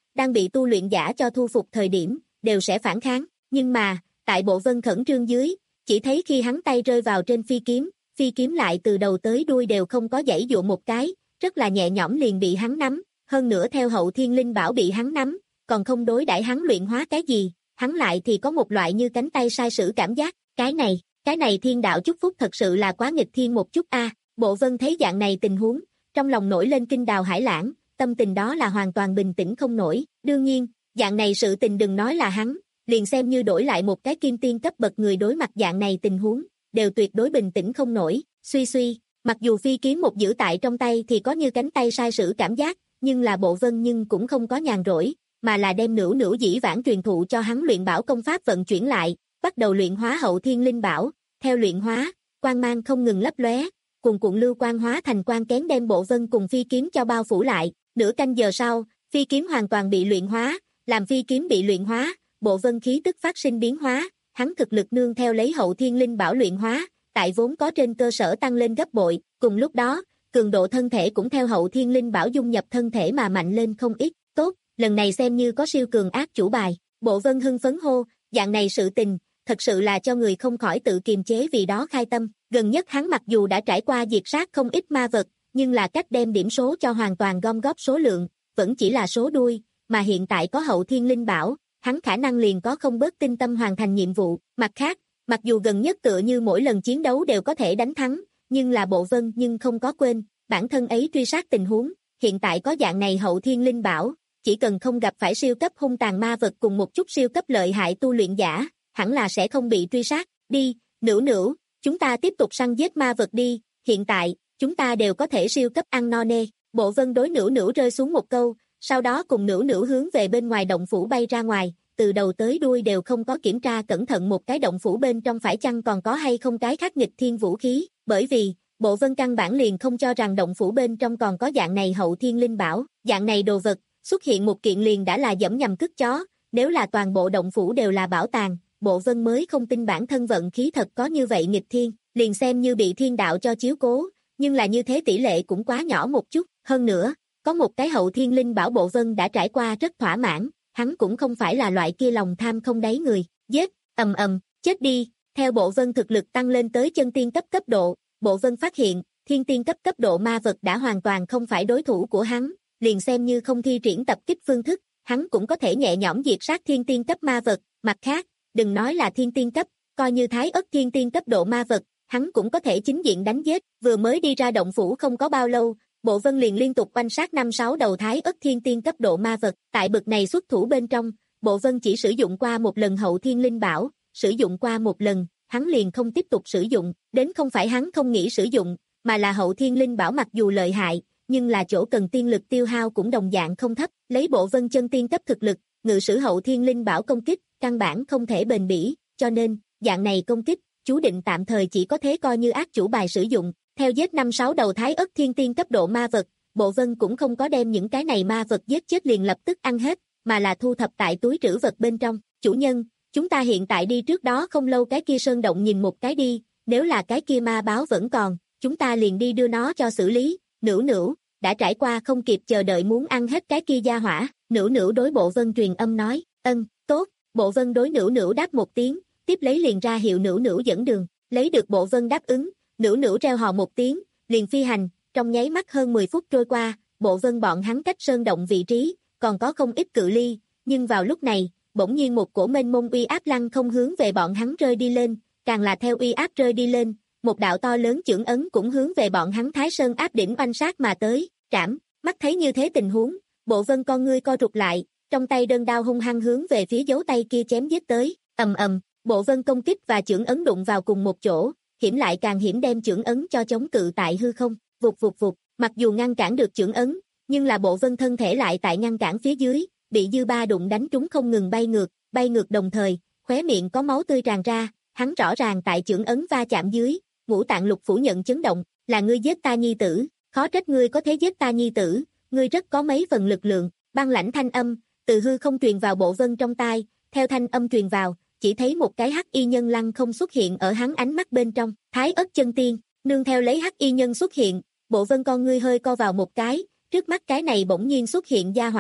đang bị tu luyện giả cho thu phục thời điểm, đều sẽ phản kháng, nhưng mà, tại Bộ Vân khẩn trương dưới, chỉ thấy khi hắn tay rơi vào trên phi kiếm, phi kiếm lại từ đầu tới đuôi đều không có giãy dụa một cái, rất là nhẹ nhõm liền bị hắn nắm, hơn nữa theo hậu thiên linh bảo bị hắn nắm, còn không đối đãi hắn luyện hóa cái gì, hắn lại thì có một loại như cánh tay sai sử cảm giác, cái này, cái này thiên đạo chúc phúc thật sự là quá nghịch thiên một chút a. Bộ Vân thấy dạng này tình huống, trong lòng nổi lên kinh đào hải lãng, tâm tình đó là hoàn toàn bình tĩnh không nổi, đương nhiên, dạng này sự tình đừng nói là hắn, liền xem như đổi lại một cái kim tiên cấp bậc người đối mặt dạng này tình huống, đều tuyệt đối bình tĩnh không nổi, suy suy, mặc dù phi kiếm một giữ tại trong tay thì có như cánh tay sai sử cảm giác, nhưng là Bộ Vân nhưng cũng không có nhàn rỗi, mà là đem nữu nữu dĩ vãng truyền thụ cho hắn luyện bảo công pháp vận chuyển lại, bắt đầu luyện hóa hậu thiên linh bảo, theo luyện hóa, quang mang không ngừng lấp lóe, cuồn cuộn lưu quang hóa thành quang kén đem Bộ Vân cùng phi kiếm cho bao phủ lại, nửa canh giờ sau, phi kiếm hoàn toàn bị luyện hóa, làm phi kiếm bị luyện hóa, Bộ Vân khí tức phát sinh biến hóa, hắn thực lực nương theo lấy hậu thiên linh bảo luyện hóa, tại vốn có trên cơ sở tăng lên gấp bội, cùng lúc đó, cường độ thân thể cũng theo hậu thiên linh bảo dung nhập thân thể mà mạnh lên không ít, tốt, lần này xem như có siêu cường ác chủ bài, Bộ Vân hưng phấn hô, dạng này sự tình, thật sự là cho người không khỏi tự kiềm chế vì đó khai tâm, gần nhất hắn mặc dù đã trải qua diệt sát không ít ma vật, nhưng là cách đem điểm số cho hoàn toàn gom góp số lượng, vẫn chỉ là số đuôi, mà hiện tại có hậu thiên linh bảo, hắn khả năng liền có không bớt tinh tâm hoàn thành nhiệm vụ, mặt khác, mặc dù gần nhất tựa như mỗi lần chiến đấu đều có thể đánh thắng, nhưng là Bộ Vân nhưng không có quên, bản thân ấy truy sát tình huống, hiện tại có dạng này hậu thiên linh bảo, chỉ cần không gặp phải siêu cấp hung tàn ma vật cùng một chút siêu cấp lợi hại tu luyện giả, hẳn là sẽ không bị truy sát, đi, nữu nữu, chúng ta tiếp tục săn giết ma vật đi, hiện tại, chúng ta đều có thể siêu cấp ăn no nê, Bộ Vân đối nữu nữu rơi xuống một câu, sau đó cùng nữu nữu hướng về bên ngoài động phủ bay ra ngoài, từ đầu tới đuôi đều không có kiểm tra cẩn thận một cái động phủ bên trong phải chăng còn có hay không cái khác nghịch thiên vũ khí, bởi vì, Bộ Vân căn bản liền không cho rằng động phủ bên trong còn có dạng này hậu thiên linh bảo, dạng này đồ vật, xuất hiện một kiện liền đã là dẫm nhầm cất chó, nếu là toàn bộ động phủ đều là bảo tàng, Bộ Vân mới không tin bản thân vận khí thật có như vậy nghịch thiên, liền xem như bị thiên đạo cho chiếu cố, nhưng là như thế tỷ lệ cũng quá nhỏ một chút, hơn nữa, có một cái hậu thiên linh bảo Bộ Vân đã trải qua rất thỏa mãn, hắn cũng không phải là loại kia lòng tham không đáy người, giết, ầm ầm, chết đi, theo Bộ Vân thực lực tăng lên tới chân tiên cấp cấp độ, Bộ Vân phát hiện, thiên tiên cấp cấp độ ma vật đã hoàn toàn không phải đối thủ của hắn, liền xem như không thi triển tập kích phương thức, hắn cũng có thể nhẹ nhõm diệt sát thiên tiên cấp ma vật, mặt khác, đừng nói là thiên tiên cấp, coi như thái ất thiên tiên cấp độ ma vật, hắn cũng có thể chính diện đánh giết, vừa mới đi ra động phủ không có bao lâu, Bộ Vân liền liên tục quanh sát năm sáu đầu thái ất thiên tiên cấp độ ma vật, tại bực này xuất thủ bên trong, Bộ Vân chỉ sử dụng qua một lần hậu thiên linh bảo, sử dụng qua một lần, hắn liền không tiếp tục sử dụng, đến không phải hắn không nghĩ sử dụng, mà là hậu thiên linh bảo mặc dù lợi hại, nhưng là chỗ cần tiên lực tiêu hao cũng đồng dạng không thấp, lấy Bộ Vân chân tiên cấp thực lực, ngự sử hậu thiên linh bảo công kích, căn bản không thể bền bỉ, cho nên, dạng này công kích, chú định tạm thời chỉ có thế coi như ác chủ bài sử dụng, theo giết năm sáu đầu thái ất thiên tiên cấp độ ma vật, Bộ Vân cũng không có đem những cái này ma vật giết chết liền lập tức ăn hết, mà là thu thập tại túi trữ vật bên trong, chủ nhân, chúng ta hiện tại đi trước đó không lâu cái kia sơn động nhìn một cái đi, nếu là cái kia ma báo vẫn còn, chúng ta liền đi đưa nó cho xử lý, nữu nữu, đã trải qua không kịp chờ đợi muốn ăn hết cái kia gia hỏa, nữu nữu đối Bộ Vân truyền âm nói, ân, tốt, Bộ Vân đối nữu nữu đáp một tiếng, tiếp lấy liền ra hiệu nữu nữu dẫn đường, lấy được Bộ Vân đáp ứng, nữu nữu reo hò một tiếng, liền phi hành, trong nháy mắt hơn mười phút trôi qua, Bộ Vân bọn hắn cách sơn động vị trí, còn có không ít cự ly, nhưng vào lúc này, bỗng nhiên một cổ mênh mông uy áp lăng không hướng về bọn hắn rơi đi lên, càng là theo uy áp rơi đi lên, một đạo to lớn chưởng ấn cũng hướng về bọn hắn Thái Sơn áp đỉnh oanh sát mà tới, trảm, mắt thấy như thế tình huống, Bộ Vân con ngươi co rụt lại, trong tay đơn đao hung hăng hướng về phía dấu tay kia chém giết tới, ầm ầm, Bộ Vân công kích và chưởng ấn đụng vào cùng một chỗ, hiểm lại càng hiểm đem chưởng ấn cho chống cự tại hư không, vụt vụt vụt, mặc dù ngăn cản được chưởng ấn, nhưng là Bộ Vân thân thể lại tại ngăn cản phía dưới, bị dư ba đụng đánh trúng không ngừng bay ngược, bay ngược đồng thời, khóe miệng có máu tươi tràn ra, hắn rõ ràng tại chưởng ấn va chạm dưới, ngũ tạng lục phủ nhận chấn động, là ngươi giết ta nhi tử, khó trách ngươi có thể giết ta nhi tử, ngươi rất có mấy phần lực lượng, băng lãnh thanh âm, từ hư không truyền vào Bộ Vân trong tai, theo thanh âm truyền vào, chỉ thấy một cái hắc y nhân lăng không xuất hiện ở hắn ánh mắt bên trong, Thái Ất chân tiên, nương theo lấy hắc y nhân xuất hiện, Bộ Vân con ngươi hơi co vào một cái, trước mắt cái này bỗng nhiên xuất hiện gia hỏa,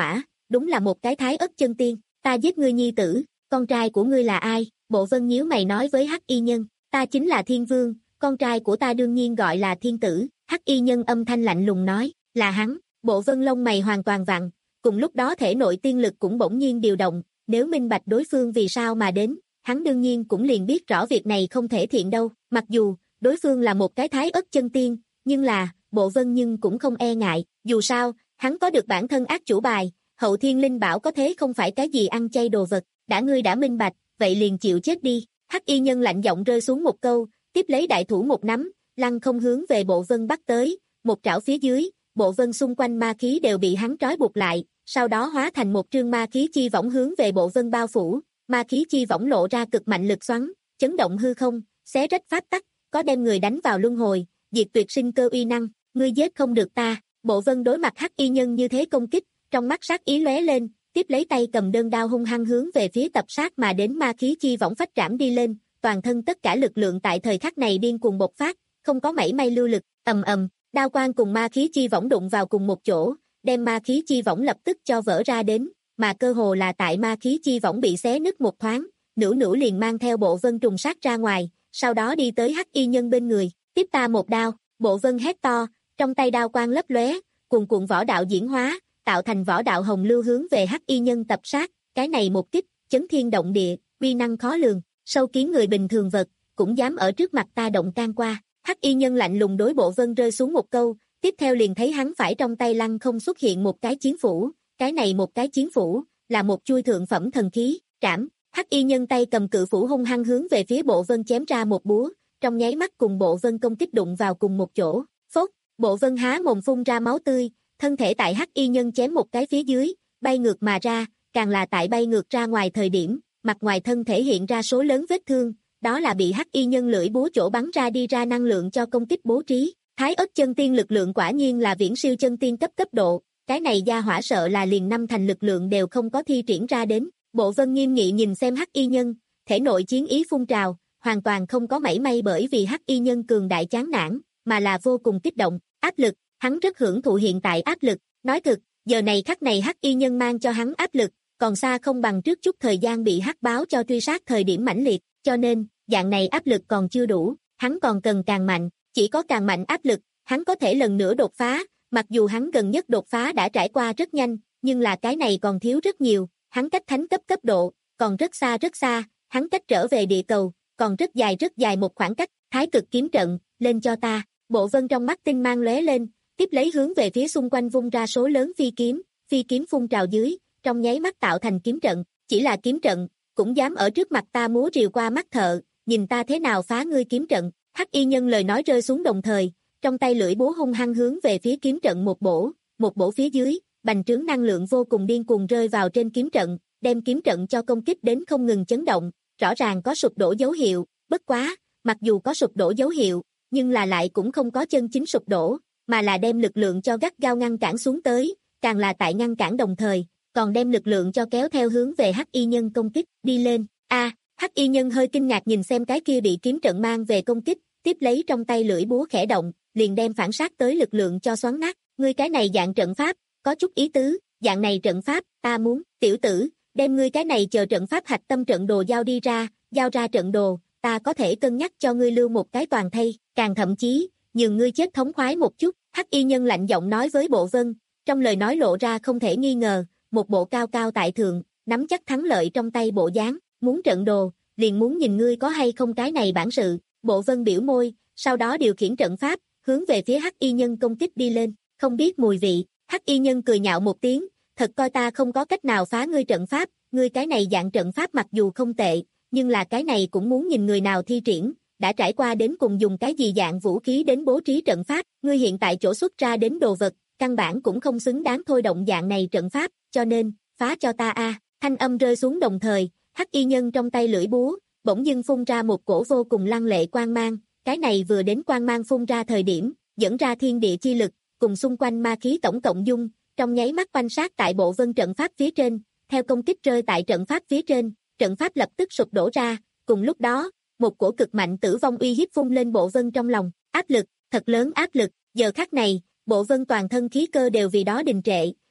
đúng là một cái thái ất chân tiên, ta giết ngươi nhi tử, con trai của ngươi là ai? Bộ Vân nhíu mày nói với Hắc Y Nhân, ta chính là Thiên Vương, con trai của ta đương nhiên gọi là Thiên Tử. Hắc Y Nhân âm thanh lạnh lùng nói, là hắn. Bộ Vân lông mày hoàn toàn vặn, cùng lúc đó thể nội tiên lực cũng bỗng nhiên điều động, nếu minh bạch đối phương vì sao mà đến, hắn đương nhiên cũng liền biết rõ việc này không thể thiện đâu, mặc dù đối phương là một cái thái ất chân tiên, nhưng là, Bộ Vân nhưng cũng không e ngại, dù sao, hắn có được bản thân ác chủ bài, hậu thiên linh bảo có thế không phải cái gì ăn chay đồ vật, đã ngươi đã minh bạch, vậy liền chịu chết đi. Hắc Y Nhân lạnh giọng rơi xuống một câu, tiếp lấy đại thủ một nắm, lăng không hướng về Bộ Vân bắt tới, một trảo phía dưới, Bộ Vân xung quanh ma khí đều bị hắn trói buộc lại, sau đó hóa thành một trương ma khí chi võng hướng về Bộ Vân bao phủ, ma khí chi võng lộ ra cực mạnh lực xoắn, chấn động hư không, xé rách pháp tắc, có đem người đánh vào luân hồi, diệt tuyệt sinh cơ uy năng, ngươi giết không được ta. Bộ Vân đối mặt Hắc Y Nhân như thế công kích, trong mắt sát ý lóe lên, tiếp lấy tay cầm đơn đao hung hăng hướng về phía tập sát mà đến ma khí chi võng phách trảm đi lên, toàn thân tất cả lực lượng tại thời khắc này điên cuồng bộc phát, không có mảy may lưu lực, ầm ầm, đao quang cùng ma khí chi võng đụng vào cùng một chỗ, đem ma khí chi võng lập tức cho vỡ ra đến, mà cơ hồ là tại ma khí chi võng bị xé nứt một thoáng, nửa nửa liền mang theo Bộ Vân trùng sát ra ngoài, sau đó đi tới Hắc Y Nhân bên người, tiếp ta một đao. Bộ Vân hét to, trong tay đao quang lấp lóe, cuồn cuộn võ đạo diễn hóa, tạo thành võ đạo hồng lưu hướng về Hắc Y Nhân tập sát, cái này một kích, chấn thiên động địa, uy năng khó lường, sâu kiến người bình thường vật, cũng dám ở trước mặt ta động can qua. Hắc Y Nhân lạnh lùng đối Bộ Vân rơi xuống một câu, tiếp theo liền thấy hắn phải trong tay lăng không xuất hiện một cái chiến phủ, cái này một cái chiến phủ, là một chuôi thượng phẩm thần khí, trảm. Hắc Y Nhân tay cầm cự phủ hung hăng hướng về phía Bộ Vân chém ra một búa, trong nháy mắt cùng Bộ Vân công kích đụng vào cùng một chỗ, phốt, Bộ Vân há mồm phun ra máu tươi, thân thể tại Hắc Y Nhân chém một cái phía dưới, bay ngược mà ra, càng là tại bay ngược ra ngoài thời điểm, mặt ngoài thân thể hiện ra số lớn vết thương, đó là bị Hắc Y Nhân lưỡi búa chỗ bắn ra đi ra năng lượng cho công kích bố trí. Thái ất chân tiên lực lượng quả nhiên là viễn siêu chân tiên cấp cấp độ, cái này gia hỏa sợ là liền năm thành lực lượng đều không có thi triển ra đến. Bộ Vân nghiêm nghị nhìn xem Hắc Y Nhân, thể nội chiến ý phun trào, hoàn toàn không có mảy may bởi vì Hắc Y Nhân cường đại chán nản, mà là vô cùng kích động, áp lực, hắn rất hưởng thụ hiện tại áp lực, nói thực, giờ này khắc này Hắc Y Nhân mang cho hắn áp lực, còn xa không bằng trước chút thời gian bị Hắc báo cho truy sát thời điểm mãnh liệt, cho nên, dạng này áp lực còn chưa đủ, hắn còn cần càng mạnh, chỉ có càng mạnh áp lực, hắn có thể lần nữa đột phá, mặc dù hắn gần nhất đột phá đã trải qua rất nhanh, nhưng là cái này còn thiếu rất nhiều, hắn cách thánh cấp cấp độ, còn rất xa rất xa, hắn cách trở về địa cầu, còn rất dài rất dài một khoảng cách, Thái Cực kiếm trận, lên cho ta. Bộ Vân trong mắt tinh mang lóe lên, tiếp lấy hướng về phía xung quanh vung ra số lớn phi kiếm, phi kiếm phun trào dưới, trong nháy mắt tạo thành kiếm trận, chỉ là kiếm trận, cũng dám ở trước mặt ta múa rìu qua mắt thợ, nhìn ta thế nào phá ngươi kiếm trận. Hắc Y Nhân lời nói rơi xuống đồng thời, trong tay lưỡi búa hung hăng hướng về phía kiếm trận một bổ, một bổ phía dưới, bành trướng năng lượng vô cùng điên cuồng rơi vào trên kiếm trận, đem kiếm trận cho công kích đến không ngừng chấn động, rõ ràng có sụp đổ dấu hiệu, bất quá, mặc dù có sụp đổ dấu hiệu, nhưng là lại cũng không có chân chính sụp đổ, mà là đem lực lượng cho gắt gao ngăn cản xuống tới, càng là tại ngăn cản đồng thời, còn đem lực lượng cho kéo theo hướng về Hắc Y Nhân công kích, đi lên. A, Hắc Y Nhân hơi kinh ngạc nhìn xem cái kia bị kiếm trận mang về công kích, tiếp lấy trong tay lưỡi búa khẽ động, liền đem phản sát tới lực lượng cho xoắn nát, ngươi cái này dạng trận pháp, có chút ý tứ, dạng này trận pháp, ta muốn, tiểu tử, đem ngươi cái này chờ trận pháp hạch tâm trận đồ giao đi ra, giao ra trận đồ, ta có thể cân nhắc cho ngươi lưu một cái toàn thây, càng thậm chí, nhường ngươi chết thống khoái một chút. Hắc Y Nhân lạnh giọng nói với Bộ Vân, trong lời nói lộ ra không thể nghi ngờ, một bộ cao cao tại thượng, nắm chắc thắng lợi trong tay bộ dáng, muốn trận đồ, liền muốn nhìn ngươi có hay không cái này bản sự. Bộ Vân biểu môi, sau đó điều khiển trận pháp, hướng về phía Hắc Y Nhân công kích đi lên, không biết mùi vị. Hắc Y Nhân cười nhạo một tiếng, thật coi ta không có cách nào phá ngươi trận pháp, ngươi cái này dạng trận pháp mặc dù không tệ, nhưng là cái này cũng muốn nhìn người nào thi triển, đã trải qua đến cùng dùng cái gì dạng vũ khí đến bố trí trận pháp, ngươi hiện tại chỗ xuất ra đến đồ vật, căn bản cũng không xứng đáng thôi động dạng này trận pháp, cho nên, phá cho ta a. Thanh âm rơi xuống đồng thời, Hắc Y Nhân trong tay lưỡi búa, bỗng dưng phun ra một cổ vô cùng lăng lệ quang mang, cái này vừa đến quang mang phun ra thời điểm, dẫn ra thiên địa chi lực, cùng xung quanh ma khí tổng cộng dung, trong nháy mắt quanh sát tại Bộ Vân trận pháp phía trên, theo công kích rơi tại trận pháp phía trên, trận pháp lập tức sụp đổ ra, cùng lúc đó, một cổ cực mạnh tử vong uy hiếp phun lên Bộ Vân trong lòng, áp lực, thật lớn áp lực, giờ khắc này, Bộ Vân toàn thân khí cơ đều vì đó đình trệ,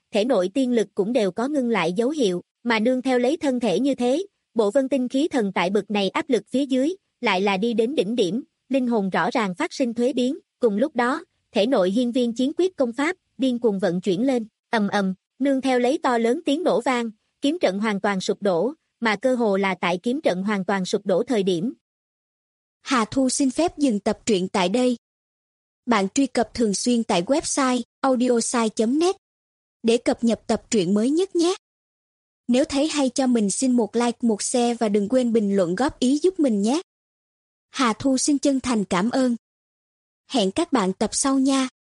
thể nội tiên lực cũng đều có ngưng lại dấu hiệu, mà nương theo lấy thân thể như thế, bộ vân tinh khí thần tại bực này áp lực phía dưới, lại là đi đến đỉnh điểm, linh hồn rõ ràng phát sinh thuế biến, cùng lúc đó, thể nội hiên viên chiến quyết công pháp, điên cuồng vận chuyển lên, ầm ầm, nương theo lấy to lớn tiếng nổ vang, kiếm trận hoàn toàn sụp đổ, mà cơ hồ là tại kiếm trận hoàn toàn sụp đổ thời điểm. Hà Thu xin phép dừng tập truyện tại đây. Bạn truy cập thường xuyên tại website audiosai chấm net để cập nhật tập truyện mới nhất nhé. Nếu thấy hay cho mình xin một like, một share và đừng quên bình luận góp ý giúp mình nhé. Hà Thu xin chân thành cảm ơn. Hẹn các bạn tập sau nha.